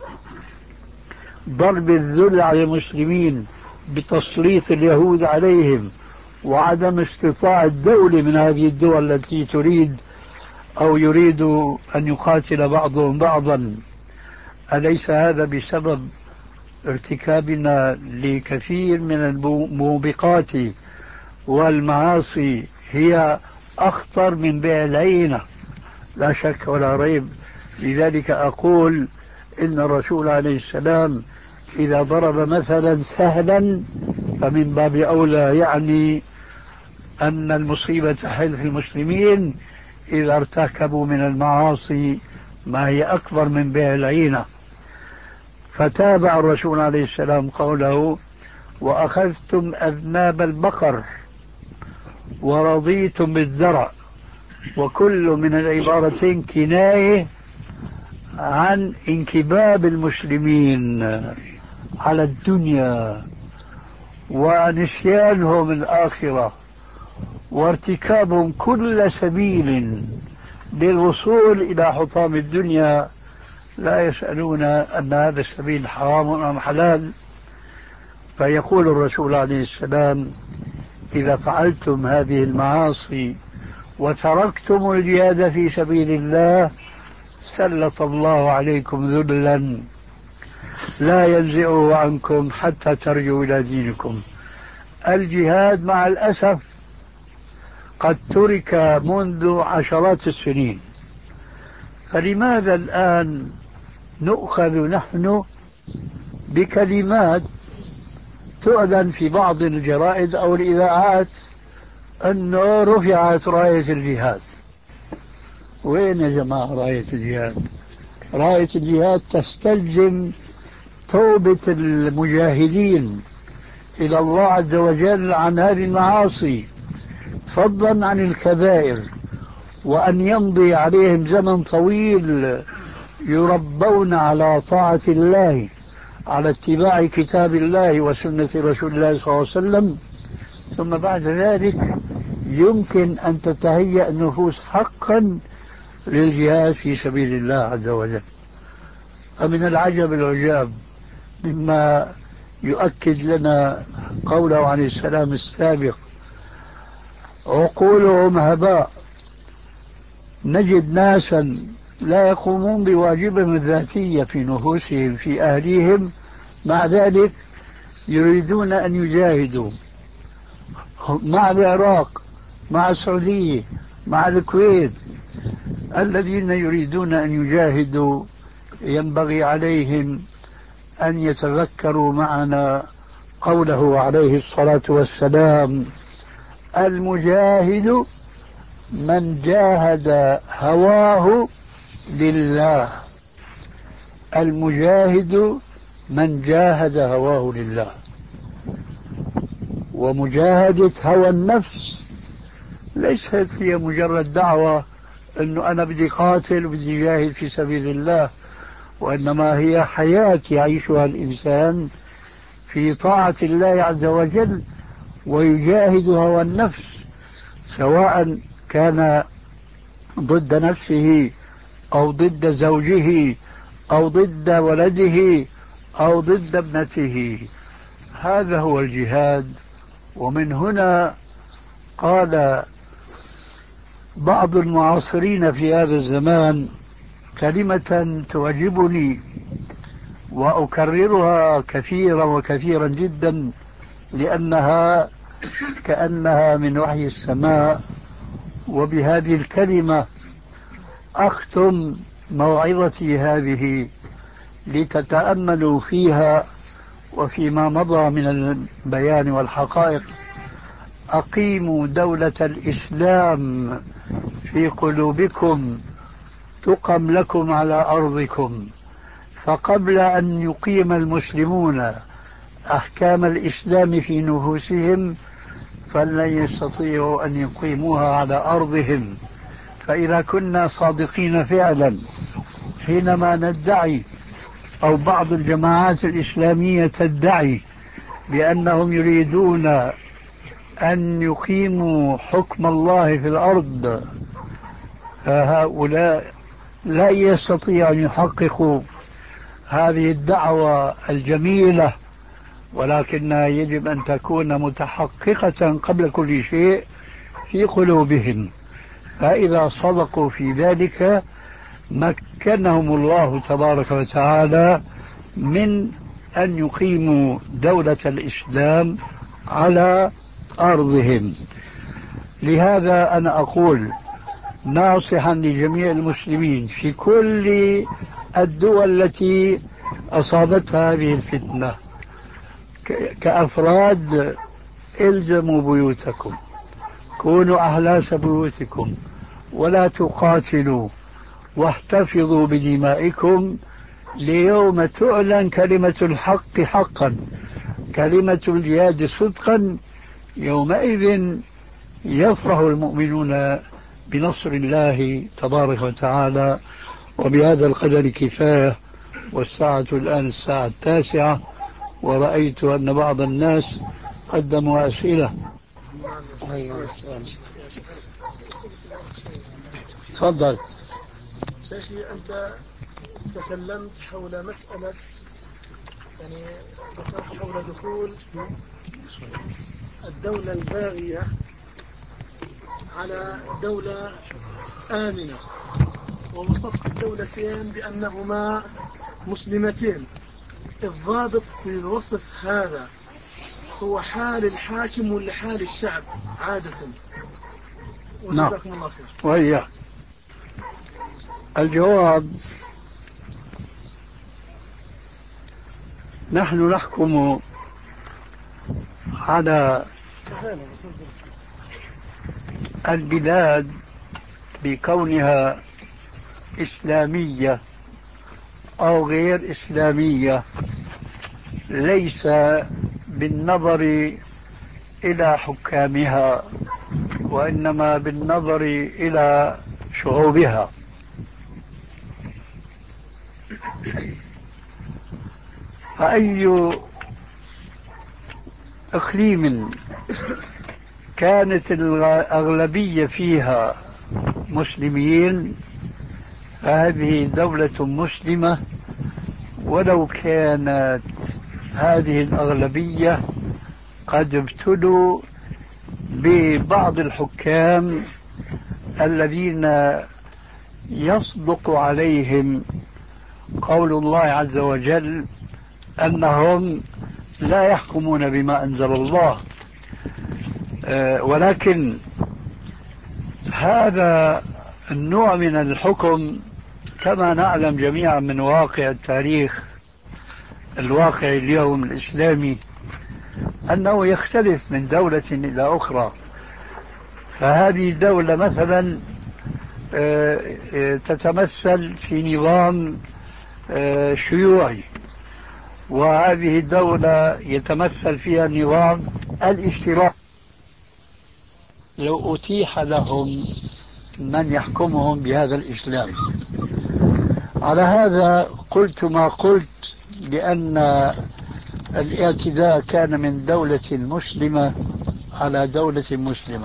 ضرب الذل على المسلمين بتسليط اليهود عليهم وعدم استطاعة الدولة من هذه الدول التي تريد أو يريد أن يقاتل بعضهم بعضا. أليس هذا بسبب ارتكابنا لكثير من الموبقات والمعاصي هي أخطر من بيع العينة؟ لا شك ولا ريب. لذلك أقول إن الرسول عليه السلام إذا ضرب مثلا سهلا فمن باب أولى يعني أن المصيبة تحل في المسلمين إذا ارتكبوا من المعاصي ما هي أكبر من بيع العينة. فتابع الرسول عليه السلام قوله وأخذتم أذناب البقر ورضيتم بالزرع، وكل من العبارتين كناية عن انكباب المسلمين على الدنيا ونسيانهم الآخرة وارتكابهم كل سبيل للوصول إلى حطام الدنيا، لا يسألون أن هذا السبيل حرام أم حلال. فيقول الرسول عليه السلام إذا فعلتم هذه المعاصي وتركتم الجهاد في سبيل الله سلط الله عليكم ذلا لا ينزعه عنكم حتى ترجعوا إلى دينكم. الجهاد مع الأسف قد ترك منذ عشرات السنين، فلماذا الآن نؤخذ نحن بكلمات تعلن في بعض الجرائد أو الإذاعات أنه رفعت راية الجهاد؟ وين يا جماعة راية الجهاد؟ راية الجهاد تستلزم توبة المجاهدين إلى الله عز وجل عن هذه المعاصي فضلا عن الكبائر، وأن يمضي عليهم زمن طويل يربون على طاعة الله، على اتباع كتاب الله وسنة رسول الله صلى الله عليه وسلم، ثم بعد ذلك يمكن أن تتهيأ النفوس حقا للجهاد في سبيل الله عز وجل. فمن العجب العجاب مما يؤكد لنا قوله عليه السلام السابق عقولهم هباء، نجد ناسا لا يقومون بواجبهم الذاتية في نفوسهم في أهليهم، مع ذلك يريدون أن يجاهدوا مع العراق، مع السعودية، مع الكويت. الذين يريدون أن يجاهدوا ينبغي عليهم أن يتذكروا معنا قوله عليه الصلاة والسلام المجاهد من جاهد هواه لله. المجاهد من جاهد هواه لله. ومجاهدة هوى النفس ليست هي مجرد دعوة أنه أنا بدي قاتل وبدي جاهد في سبيل الله، وإنما هي حياة يعيشها الإنسان في طاعة الله عز وجل ويجاهد هوى النفس، سواء كان ضد نفسه أو ضد زوجه أو ضد ولده أو ضد ابنته، هذا هو الجهاد. ومن هنا قال بعض المعاصرين في هذا الزمان كلمة تعجبني وأكررها كثيرا وكثيرا جدا، لأنها كأنها من وحي السماء. وبهذه الكلمة أختم موعظتي هذه لتتأملوا فيها وفيما مضى من البيان والحقائق. أقيموا دولة الإسلام في قلوبكم تقم لكم على أرضكم. فقبل أن يقيم المسلمون أحكام الإسلام في نفوسهم فلن يستطيعوا أن يقيموها على أرضهم. فإذا كنا صادقين فعلا حينما ندعي، أو بعض الجماعات الإسلامية تدعي بأنهم يريدون أن يقيموا حكم الله في الأرض، فهؤلاء لا يستطيع أن يحققوا هذه الدعوة الجميلة، ولكنها يجب أن تكون متحققة قبل كل شيء في قلوبهم. فإذا صدقوا في ذلك مكنهم الله تبارك وتعالى من أن يقيموا دولة الإسلام على أرضهم. لهذا أنا أقول ناصحا لجميع المسلمين في كل الدول التي أصابتها هذه الفتنة كأفراد: الزموا بيوتكم، كونوا أحلاس بيوتكم، ولا تقاتلوا، واحتفظوا بدمائكم ليوم تعلن كلمة الحق حقا، كلمة الجهاد صدقا. يومئذ يفرح المؤمنون بنصر الله تبارك وتعالى. وبهذا القدر كفاية، والساعة الآن الساعة التاسعة، ورأيت أن بعض الناس قدموا أسئلة. تفضل شيخي، أنت تكلمت حول مسألة، يعني حول دخول الدولة الباغية على دولة آمنة، ووصفت الدولتين بأنهما مسلمتين. الضابط في الوصف هذا هو حال الحاكم ولا حال الشعب عادة؟ وجزاكم الله خير. وهي الجواب: نحن نحكم على البلاد بكونها إسلامية أو غير إسلامية، ليس بالنظر إلى حكامها، وإنما بالنظر إلى شعوبها. فأي إقليم كانت الأغلبية فيها مسلمين فهذه دولة مسلمة، ولو كانت هذه الأغلبية قد ابتلوا ببعض الحكام الذين يصدق عليهم قول الله عز وجل أنهم لا يحكمون بما أنزل الله. أه ولكن هذا النوع من الحكم كما نعلم جميعا من واقع التاريخ الواقع اليوم الإسلامي أنه يختلف من دولة إلى أخرى. فهذه الدولة مثلا تتمثل في نظام شيوعي، وهذه الدولة يتمثل فيها النظام الاشتراكي. لو أتيح لهم من يحكمهم بهذا الإسلام. على هذا قلت ما قلت بأن الاعتداء كان من دولة مسلمة على دولة مسلمة،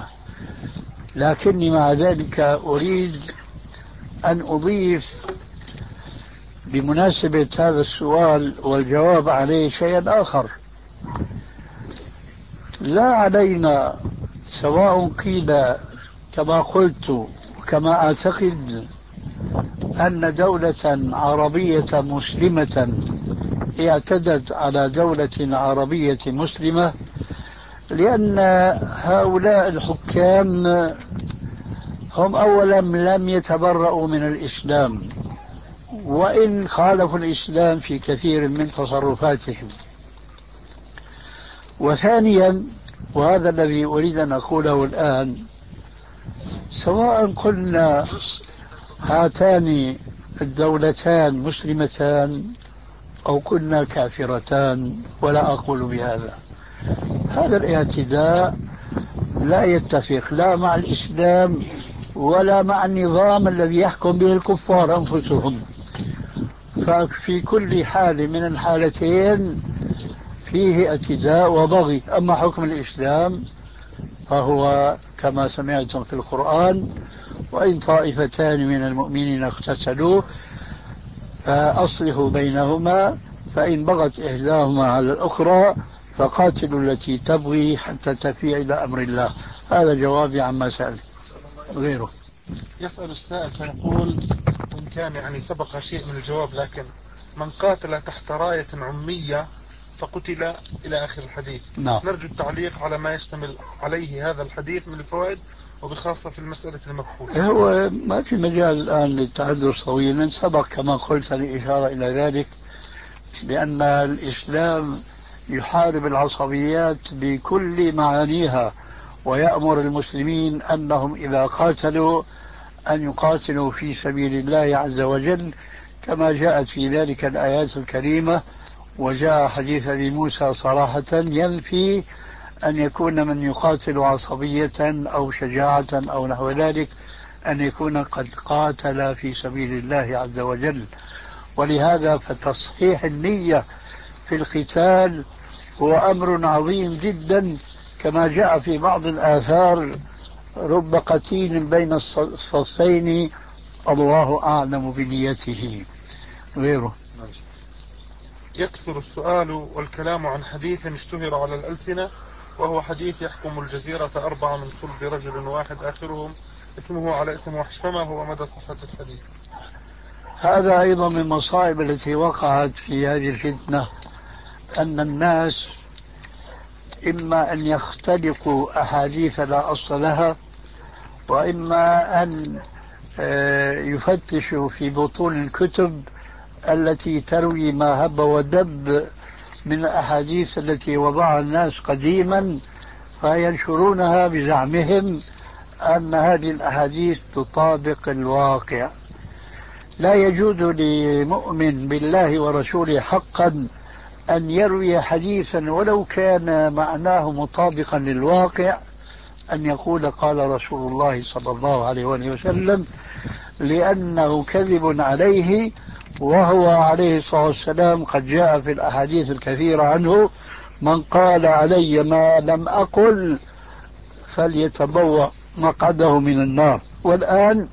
لكني مع ذلك أريد أن أضيف بمناسبة هذا السؤال والجواب عليه شيئا آخر. لا علينا سواء قيل كما قلت كما أعتقد أن دولة عربية مسلمة اعتدت على دولة عربية مسلمة، لأن هؤلاء الحكام هم أولا لم يتبرؤوا من الإسلام، وإن خالفوا الإسلام في كثير من تصرفاتهم. وثانيا، وهذا الذي أريد أن أقوله الآن، سواء قلنا هاتان الدولتان مسلمتان أو قلنا كافرتان، ولا أقول بهذا، هذا الاعتداء لا يتفق لا مع الإسلام ولا مع النظام الذي يحكم به الكفار أنفسهم. ففي كل حال من الحالتين فيه اعتداء وبغي. أما حكم الإسلام فهو كما سمعتم في القرآن: وإن طائفتان من المؤمنين اقتتلوا فأصلحوا بينهما فإن بغت إحداهما على الأخرى فقاتلوا التي تبغي حتى تفيء إلى أمر الله. هذا جوابي عما سأل. غيره يسأل السائل فيقول إن كان يعني سبق شيء من الجواب، لكن من قاتل تحت راية عمية فقتل إلى آخر الحديث. نعم. نرجو التعليق على ما يشتمل عليه هذا الحديث من الفوائد، وبخاصة في المسألة المبحوثة. هو ما في مجال الآن للتحدث طويلا، سبق كما قلت الإشارة إلى ذلك، بأن الإسلام يحارب العصبيات بكل معانيها، ويأمر المسلمين أنهم إذا قاتلوا أن يقاتلوا في سبيل الله عز وجل، كما جاءت في ذلك الآيات الكريمة. وجاء حديث أبي موسى صراحة ينفي أن يكون من يقاتل عصبية أو شجاعة أو نحو ذلك أن يكون قد قاتل في سبيل الله عز وجل. ولهذا فتصحيح النية في القتال هو أمر عظيم جدا، كما جاء في بعض الآثار: رب قتيل بين الصفين الله أعلم بنيته. غيره يكثر السؤال والكلام عن حديث اشتهر على الألسنة، وهو حديث يحكم الجزيرة أربعة من صلب رجل واحد آخرهم اسمه على اسم وحش، فما هو مدى صحة الحديث؟ هذا أيضا من المصائب التي وقعت في هذه الفتنة، أن الناس إما أن يختلقوا أحاديث لا أصل لها، وإما أن يفتشوا في بطون الكتب التي تروي ما هب ودب من الأحاديث التي وضعها الناس قديما، فينشرونها بزعمهم أن هذه الأحاديث تطابق الواقع. لا يجوز لمؤمن بالله ورسوله حقا أن يروي حديثا ولو كان معناه مطابقا للواقع أن يقول قال رسول الله صلى الله عليه وسلم، لأنه كذب عليه، وهو عليه الصلاة والسلام قد جاء في الأحاديث الكثيرة عنه: من قال علي ما لم أقل فليتبوأ مقعده من النار. والآن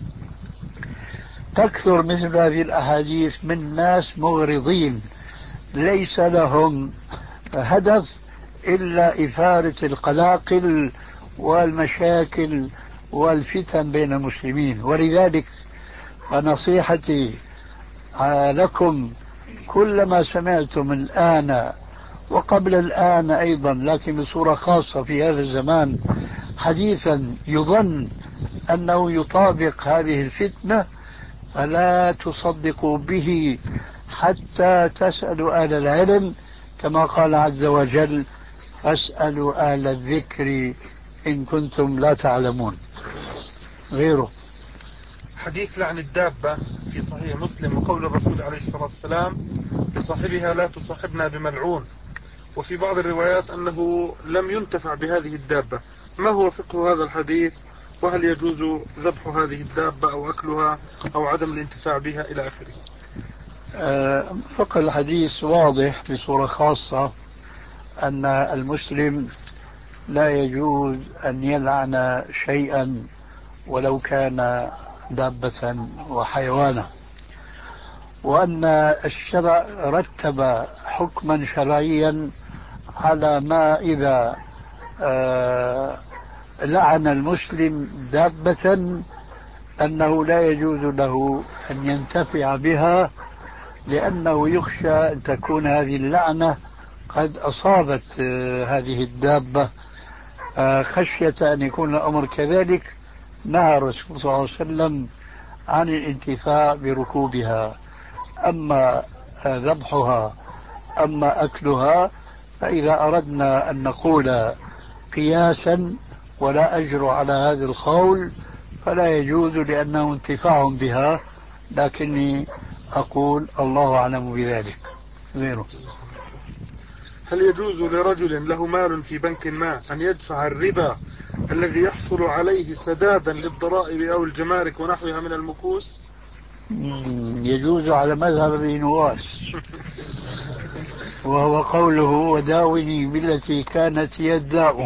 تكثر مثل هذه الأحاديث من ناس مغرضين ليس لهم هدف إلا إثارة القلاقل والمشاكل والفتن بين المسلمين. ولذلك فنصيحتي لكم كلما سمعتم الآن وقبل الآن أيضا، لكن بصورة خاصة في هذا الزمان، حديثا يظن أنه يطابق هذه الفتنة فلا تصدقوا به حتى تسألوا أهل العلم، كما قال عز وجل: فاسألوا أهل الذكر إن كنتم لا تعلمون. غيره حديث لعن الدابة في صحيح مسلم، وقول الرسول عليه الصلاة والسلام لصاحبها: لا تصاحبنا بملعون. وفي بعض الروايات أنه لم ينتفع بهذه الدابة. ما هو فقه هذا الحديث؟ وهل يجوز ذبح هذه الدابة أو أكلها أو عدم الانتفاع بها إلى آخره؟ أه فقه الحديث واضح بصورة خاصة أن المسلم لا يجوز أن يلعن شيئا ولو كان دابة وحيوانا. وأن الشرع رتب حكما شرعيا على ما إذا آه لعن المسلم دابة أنه لا يجوز له أن ينتفع بها، لأنه يخشى أن تكون هذه اللعنة قد أصابت آه هذه الدابة. آه خشية أن يكون الأمر كذلك نهى الرسول صلى الله عليه وسلم عن الانتفاع بركوبها. أما آه ذبحها أما أكلها، فإذا أردنا أن نقول قياسا ولا أجر على هذا القول فلا يجوز، لأنه انتفاع بها، لكني أقول الله أعلم بذلك. غيره. هل يجوز لرجل له مال في بنك ما أن يدفع الربا الذي يحصل عليه سدادا للضرائب أو الجمارك ونحوها من المكوس؟ يجوز على مذهب ابن نواس، وهو قوله وداوني بالتي كانت يداء.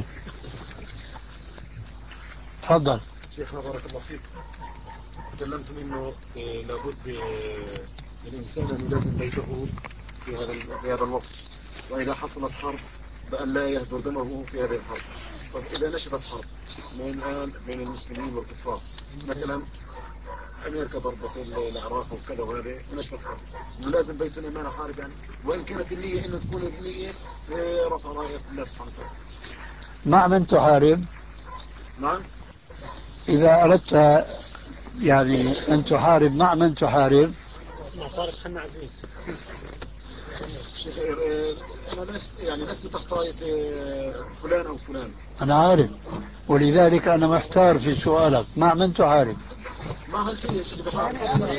تفضل. شيخنا بارك الله فيك، تكلمتم انه لابد للانسان ان يلازم بيته في هذا في هذا الوقت، واذا حصلت حرب بان لا يهدر دمه في هذه الحرب. طب اذا نشبت حرب من الان بين المسلمين والكفار، مثلا امريكا ضربت العراق وكذا وهذا ونشبت حرب، لازم بيتنا ما نحارب يعني، وان كانت النيه انه تكون النيه رفع رايه الله سبحانه وتعالى. مع من تحارب؟ نعم. إذا أردت يعني أن تحارب، مع من تحارب؟ مع طارق حنا عزيز. أنا لست يعني لست تحت راية فلان أو فلان. أنا عارف، ولذلك أنا محتار في سؤالك، مع من تحارب؟ مع هالجيش اللي بحارب.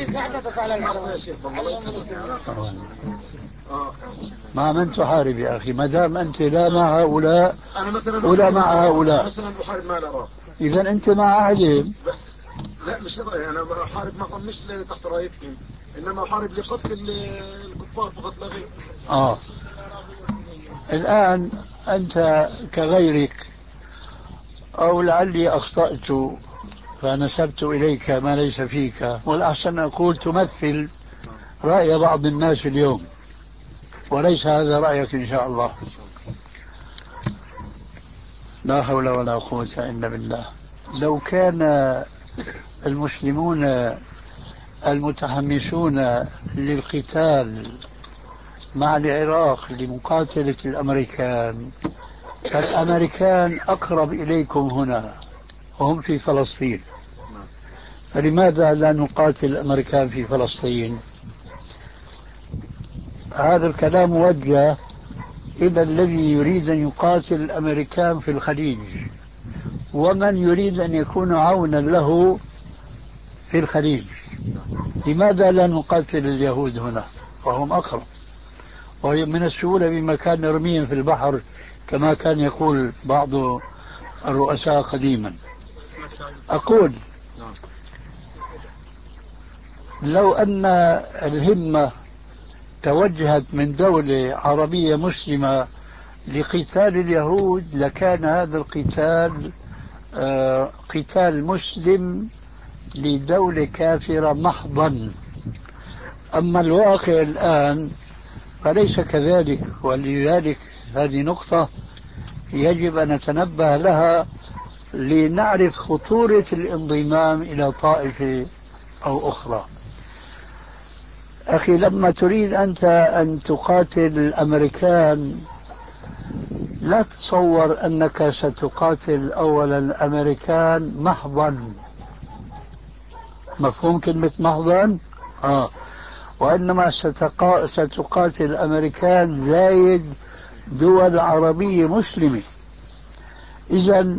مع من تحارب يا أخي؟ ما دام أنت لا مع هؤلاء ولا مع هؤلاء، مثلا بحارب مع العراق، إذا أنت مع أهلهم. لا مش رأيي، أنا بحارب معهم مش تحت رايتهم، إنما أحارب لقتل الكفار فقط لا غير. آه الآن أنت كغيرك، أو لعلي أخطأت فنسبت إليك ما ليس فيك، والأحسن أقول تمثل رأي بعض الناس اليوم، وليس هذا رأيك إن شاء الله. لا حول ولا قوة إلا بالله. لو كان المسلمون المتحمسون للقتال مع العراق لمقاتلة الأمريكان، فالأمريكان أقرب إليكم هنا وهم في فلسطين، فلماذا لا نقاتل الأمريكان في فلسطين؟ هذا الكلام موجه إلى الذي يريد أن يقاتل الأمريكان في الخليج، ومن يريد أن يكون عونا له في الخليج. لماذا لا نقاتل اليهود هنا وهم أقرب، وهي من السهولة بمكان نرميهم في البحر كما كان يقول بعض الرؤساء قديما. أقول لو أن الهمة توجهت من دولة عربية مسلمة لقتال اليهود لكان هذا القتال آه قتال مسلم لدولة كافرة محضا. أما الواقع الآن فليس كذلك، ولذلك هذه نقطة يجب أن نتنبه لها لنعرف خطورة الانضمام إلى طائفة أو أخرى. أخي، لما تريد أنت أن تقاتل الأمريكان لا تتصور أنك ستقاتل أولا الأمريكان محضا. مفهوم كلمة محضا؟ آه. وإنما ستقا... ستقاتل الأمريكان زايد دول عربية مسلمة. إذن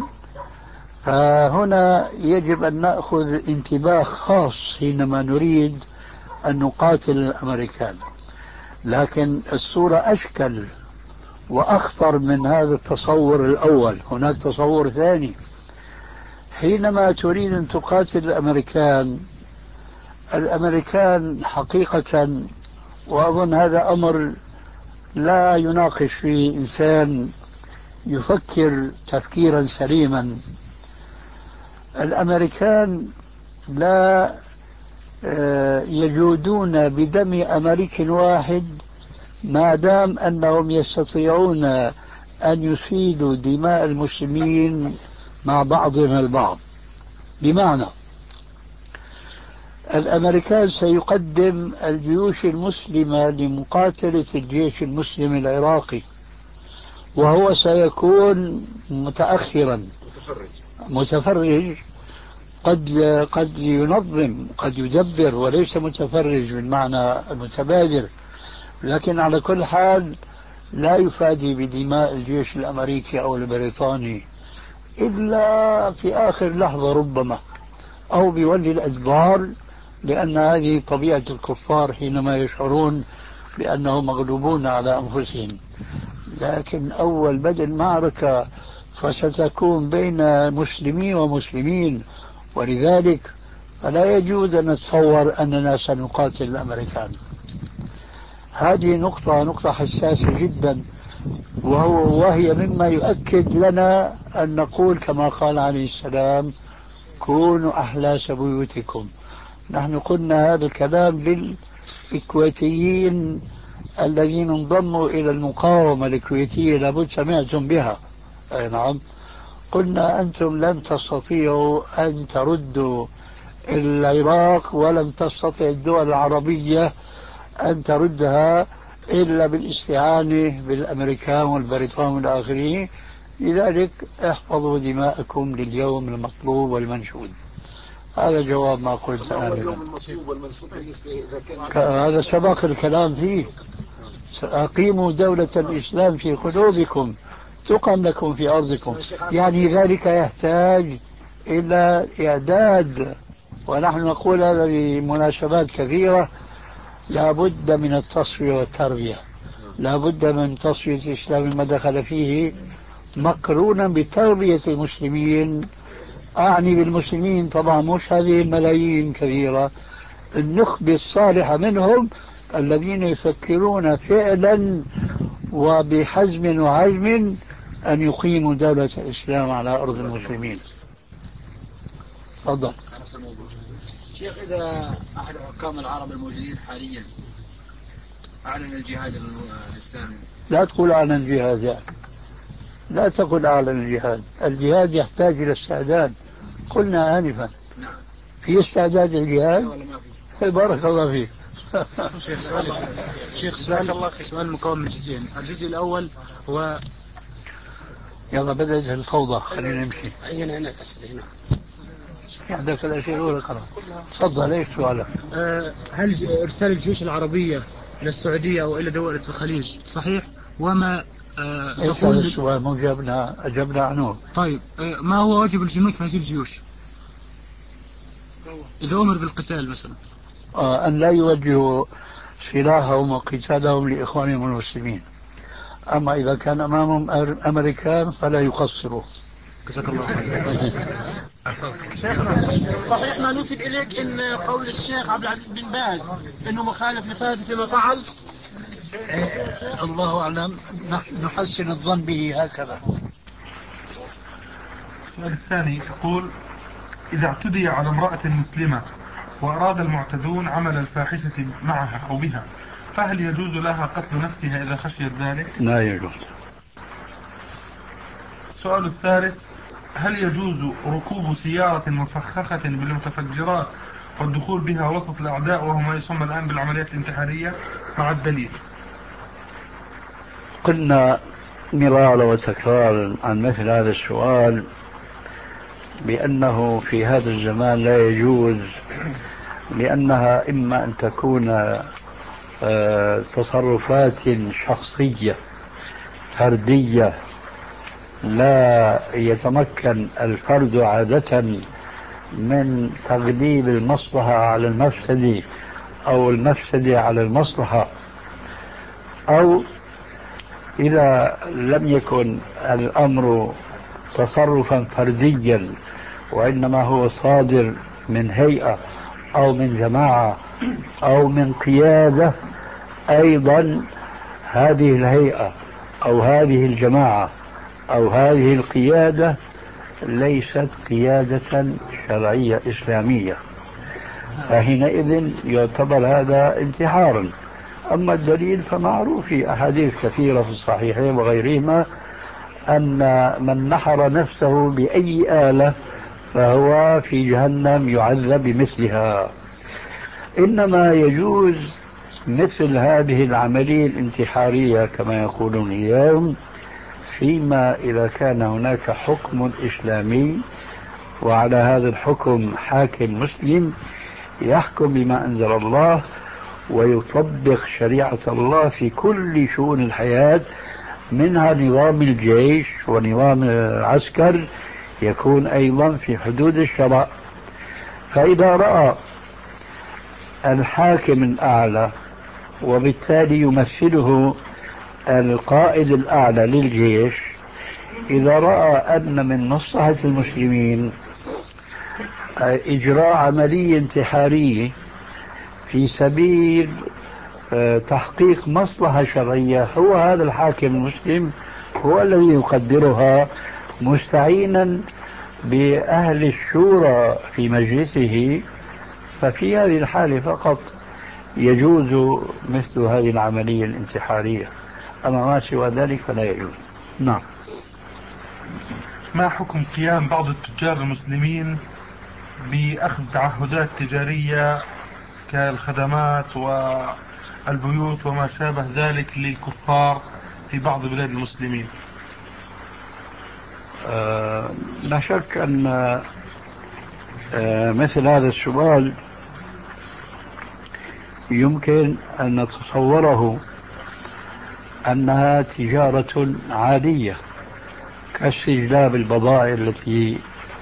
فهنا يجب أن نأخذ انتباه خاص حينما نريد أن نقاتل الأمريكان. لكن الصورة أشكل وأخطر من هذا التصور الأول. هناك تصور ثاني، حينما تريد أن تقاتل الأمريكان، الأمريكان حقيقة، وأظن هذا أمر لا يناقش فيه إنسان يفكر تفكيرا سليما، الأمريكان لا يجودون بدم أمريكي واحد ما دام أنهم يستطيعون أن يسيلوا دماء المسلمين مع بعضهم البعض. بمعنى الأمريكان سيقدم الجيوش المسلمة لمقاتلة الجيش المسلم العراقي، وهو سيكون متأخرا متفرج متفرج قد قد ينظم قد يدبر وليس متفرج بالمعنى المتبادر، لكن على كل حال لا يفادي بدماء الجيش الأمريكي أو البريطاني إلا في آخر لحظة ربما، أو بيولي الأدبار، لأن هذه طبيعة الكفار حينما يشعرون بأنهم مغلوبون على أنفسهم. لكن أول بدء المعركة فستكون بين مسلمين ومسلمين، ولذلك فلا يجوز أن نتصور أننا سنقاتل الأمريكان. هذه نقطة نقطة حساسة جدا، وهو وهي مما يؤكد لنا أن نقول كما قال عليه السلام: كونوا أحلاس بيوتكم. نحن قلنا هذا الكلام للكويتيين الذين انضموا إلى المقاومة الكويتية، لابد سمعتم بها. أي نعم، قلنا أنتم لن تستطيعوا أن تردوا العراق، ولن تستطيع الدول العربية أن تردها إلا بالاستعانة بالأمريكان والبريطان والآخرين. لذلك احفظوا دماءكم لليوم المطلوب والمنشود. هذا جواب ما قلت أنا. اليوم المطلوب والمنشود بالنسبة إذا كان هذا سبق الكلام فيه. أقيموا دولة الإسلام في قلوبكم تقم لكم في أرضكم، يعني ذلك يحتاج إلى إعداد، ونحن نقول هذا بمناسبات كثيرة. لا بد من التصفية والتربية، لا بد من تصفية الإسلام ما دخل فيه مقرونا بتربية المسلمين. أعني بالمسلمين طبعا مش هذه الملايين كثيرة، النخبة الصالحة منهم الذين يفكرون فعلا وبحزم وعزم أن يقيموا دولة الإسلام على أرض المسلمين. تفضل. شيخ، إذا أحد حكام العرب الموجودين حاليا أعلن الجهاد الإسلامي، لا تقول أعلن الجهاد، يعني لا تقل أعلن الجهاد. الجهاد يحتاج إلى استعداد، قلنا آنفا. نعم. في استعداد الجهاد ولا ما في؟ بارك الله فيك. شيخ سؤال سؤال مكون من جزئين. الجزء الأول هو يلا بدأت الفوضى، خلينا نمشي. هنا هنا الأسئلة هنا. عندك الأشياء الأولى خلاص. تفضل، ايش سؤالك؟ أه هل إرسال الجيوش العربية إلى السعودية أو إلى دولة الخليج صحيح؟ وما أه ايش هذا السؤال؟ مو جبنا أجبنا عنه. طيب، أه ما هو واجب الجنود في هذه الجيوش إذا أمر بالقتال مثلا؟ آه أن لا يوجهوا سلاحهم وقتالهم لإخوانهم المسلمين. أما إذا كان أمامهم أمريكان فلا يقصروا. جزاك الله خير. شيخنا، صحيح ما نسب إليك إن قول الشيخ عبد العزيز بن باز إنه مخالف لفاسد فيما فعل؟ إيه الله أعلم، نحسن الظن به هكذا. السؤال الثاني يقول: إذا اعتدي على امرأة مسلمة وأراد المعتدون عمل الفاحشة معها أو بها، فهل يجوز لها قتل نفسها إذا خشيت ذلك؟ لا يجوز. السؤال الثالث: هل يجوز ركوب سيارة مفخخة بالمتفجرات والدخول بها وسط الأعداء وهو ما يسمى الآن بالعمليات الانتحارية مع الدليل؟ قلنا مرارا وتكرارا عن مثل هذا السؤال بأنه في هذا الزمان لا يجوز، لأنها إما أن تكون تصرفات شخصية فردية لا يتمكن الفرد عادة من تغليب المصلحة على المفسدة أو المفسدة على المصلحة، أو إذا لم يكن الأمر تصرفا فرديا وإنما هو صادر من هيئة أو من جماعة أو من قيادة، أيضا هذه الهيئة أو هذه الجماعة أو هذه القيادة ليست قيادة شرعية إسلامية، فحينئذ يعتبر هذا انتحارا. أما الدليل فمعروف في أحاديث كثيرة في الصحيحين وغيرهما أن من نحر نفسه بأي آلة فهو في جهنم يعذب بمثلها. إنما يجوز مثل هذه العملية الانتحارية كما يقولون اليوم فيما إذا كان هناك حكم إسلامي، وعلى هذا الحكم حاكم مسلم يحكم بما أنزل الله ويطبق شريعة الله في كل شؤون الحياة، منها نظام الجيش ونظام العسكر يكون أيضا في حدود الشرع. فإذا رأى الحاكم الأعلى وبالتالي يمثله القائد الأعلى للجيش، إذا رأى أن من مصلحة المسلمين إجراء عملية انتحارية في سبيل تحقيق مصلحة شرعية، هو هذا الحاكم المسلم هو الذي يقدرها مستعينا بأهل الشورى في مجلسه، ففي هذه الحالة فقط يجوز مثل هذه العملية الانتحارية، أما ما سوى ذلك فلا يجوز. نعم. ما حكم قيام بعض التجار المسلمين بأخذ تعهدات تجارية كالخدمات والبيوت وما شابه ذلك للكفار في بعض بلاد المسلمين؟ آه لا شك أن آه مثل هذا السؤال يمكن أن نتصوره أنها تجارة عادية كاستجلاب البضائع التي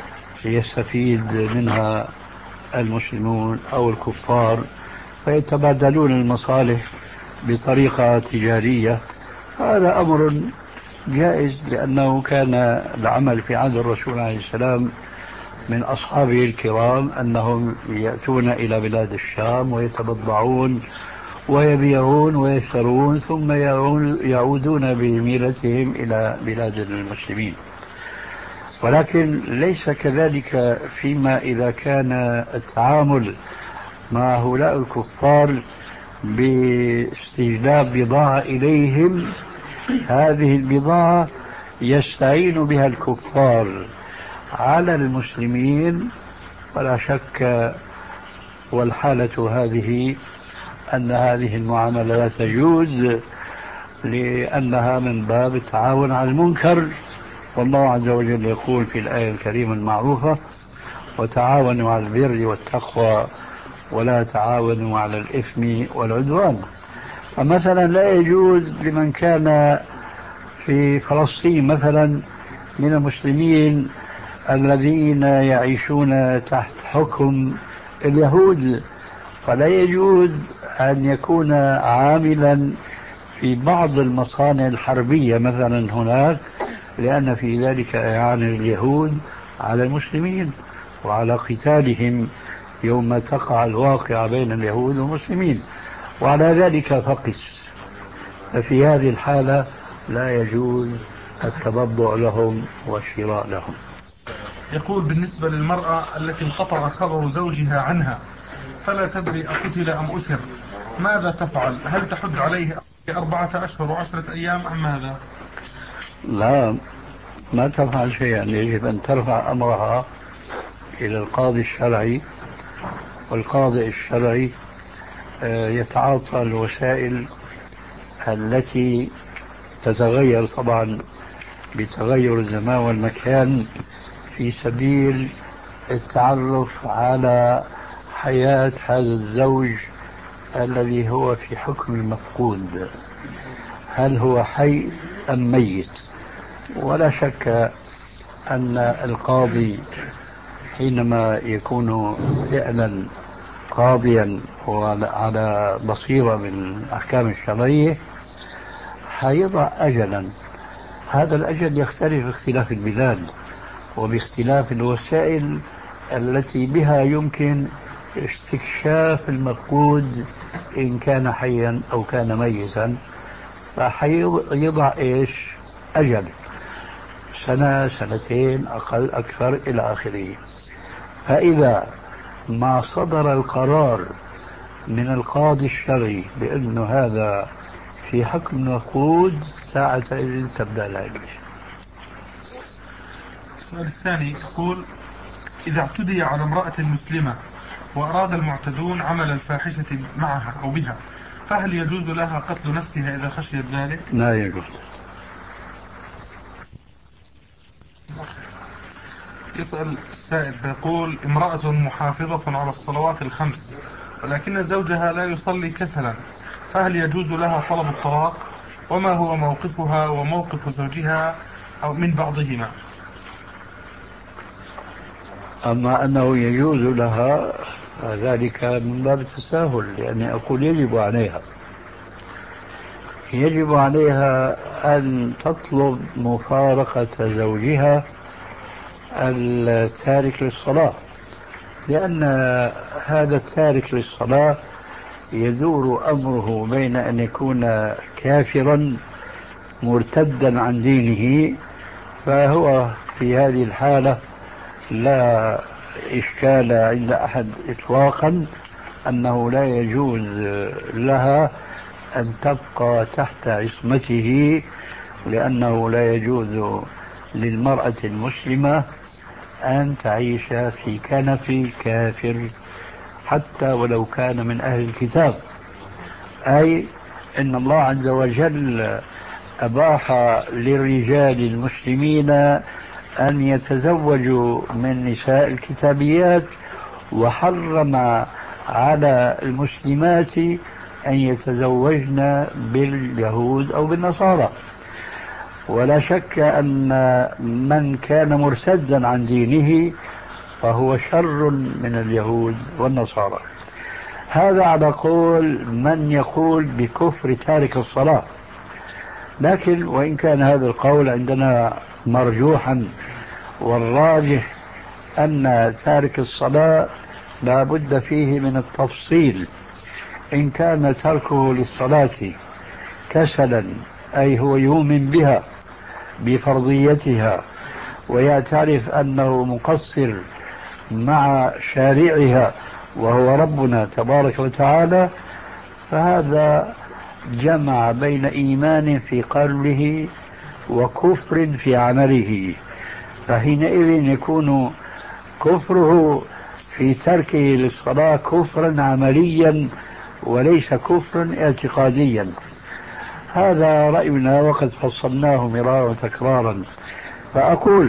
يستفيد منها المسلمون أو الكفار فيتبادلون المصالح بطريقة تجارية. هذا أمر جائز، لأنه كان العمل في عهد الرسول عليه السلام من أصحابه الكرام أنهم يأتون إلى بلاد الشام ويتبضعون ويبيعون ويشترون ثم يعودون بميرتهم إلى بلاد المسلمين. ولكن ليس كذلك فيما إذا كان التعامل مع هؤلاء الكفار باستجلاب بضاعة إليهم، هذه البضاعة يستعين بها الكفار على المسلمين، ولا شك والحالة هذه أن هذه المعاملة لا تجوز، لأنها من باب التعاون على المنكر، والله عز وجل يقول في الآية الكريمة المعروفة: وتعاونوا على البر والتقوى ولا تعاونوا على الإثم والعدوان. فمثلا لا يجوز لمن كان في فلسطين مثلا من المسلمين الذين يعيشون تحت حكم اليهود، فلا يجوز أن يكون عاملا في بعض المصانع الحربية مثلا هناك، لأن في ذلك إعانة اليهود على المسلمين وعلى قتالهم يوم تقع الواقعة بين اليهود والمسلمين، وعلى ذلك فقس. ففي هذه الحالة لا يجوز التبضع لهم والشراء لهم. يقول: بالنسبة للمرأة التي انقطع خبر زوجها عنها فلا تدري أقتل أم أسر، ماذا تفعل؟ هل تحد عليه أربعة أشهر وعشرة أيام أم ماذا؟ لا، ما تفعل شيئا، يجب أن ترفع أمرها إلى القاضي الشرعي، والقاضي الشرعي يتعاطى الوسائل التي تتغير طبعا بتغير الزمان والمكان في سبيل التعرف على حياة هذا الزوج الذي هو في حكم المفقود، هل هو حي أم ميت. ولا شك أن القاضي حينما يكون فعلا قاضيا وعلى بصيرة بالأحكام الشرعية حيضع أجلا. هذا الأجل يختلف باختلاف البلاد وباختلاف الوسائل التي بها يمكن استكشاف المفقود إن كان حيا أو كان ميتا، فحيضع إيش أجل، سنة سنتين أقل أكثر إلى آخره. فإذا ما صدر القرار من القاضي الشرعي بأنه هذا في حكم النقود ساعتئذ تبدأ العدة. السؤال الثاني يقول: إذا اعتدي على امرأة مسلمة وأراد المعتدون عمل الفاحشة معها أو بها، فهل يجوز لها قتل نفسها إذا خشيت ذلك؟ لا يجوز. يسأل السائل فيقول: امرأة محافظة على الصلوات الخمس ولكن زوجها لا يصلي كسلا، فهل يجوز لها طلب الطلاق؟ وما هو موقفها وموقف زوجها أو من بعضهما؟ أما أنه يجوز لها ذلك من باب التساهل، لأني أقول يجب عليها يجب عليها أن تطلب مفارقة زوجها التارك للصلاة، لأن هذا التارك للصلاة يدور أمره بين أن يكون كافرا مرتدا عن دينه، فهو في هذه الحالة لا إشكال عند أحد إطلاقا أنه لا يجوز لها أن تبقى تحت عصمته، لأنه لا يجوز للمرأة المسلمة أن تعيش في كنف كافر حتى ولو كان من أهل الكتاب. أي إن الله عز وجل أباح للرجال المسلمين أن يتزوجوا من نساء الكتابيات، وحرم على المسلمات أن يتزوجن باليهود أو بالنصارى. ولا شك أن من كان مرتدا عن دينه فهو شر من اليهود والنصارى. هذا على قول من يقول بكفر تارك الصلاة، لكن وإن كان هذا القول عندنا مرجوحا، والراجح أن تارك الصلاة لا بد فيه من التفصيل. إن كان تركه للصلاة كسلا، أي هو يؤمن بها بفرضيتها ويعترف أنه مقصر مع شارعها وهو ربنا تبارك وتعالى، فهذا جمع بين إيمان في قلبه وكفر في عمله، فحينئذ يكون كفره في تركه للصلاة كفرا عمليا وليس كفرا اعتقاديا. هذا رأينا وقد فصلناه مرارا وتكرارا. فأقول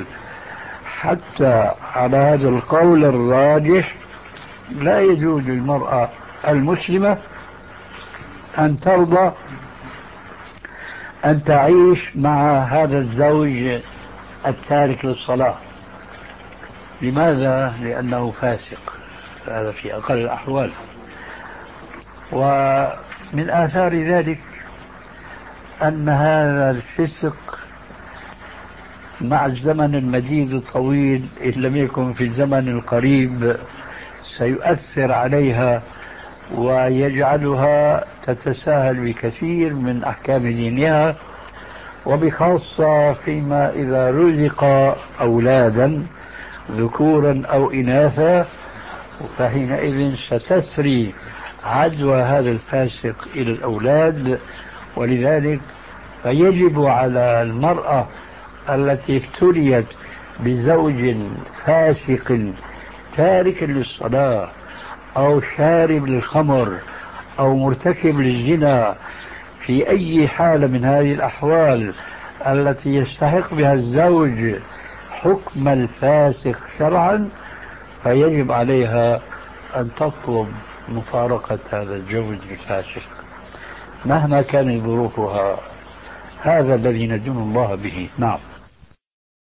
حتى على هذا القول الراجح لا يجوز للمرأة المسلمة أن ترضى أن تعيش مع هذا الزوج التارك للصلاة. لماذا؟ لأنه فاسق، هذا في أقل الأحوال. ومن آثار ذلك أن هذا الفسق مع الزمن المديد الطويل إن لم يكن في الزمن القريب سيؤثر عليها ويجعلها تتساهل بكثير من أحكام دينها، وبخاصة فيما إذا رزق أولادا ذكورا أو إناثا، فحينئذ ستسري عدوى هذا الفاسق إلى الأولاد. ولذلك فيجب على المرأة التي ابتليت بزوج فاسق تارك للصلاة أو شارب للخمر أو مرتكب للزنا في أي حالة من هذه الأحوال التي يستحق بها الزوج حكم الفاسق شرعا، فيجب عليها أن تطلب مفارقة هذا الزوج الفاسق مهما كانت ظروفها. هذا الذي ندين الله به. نعم.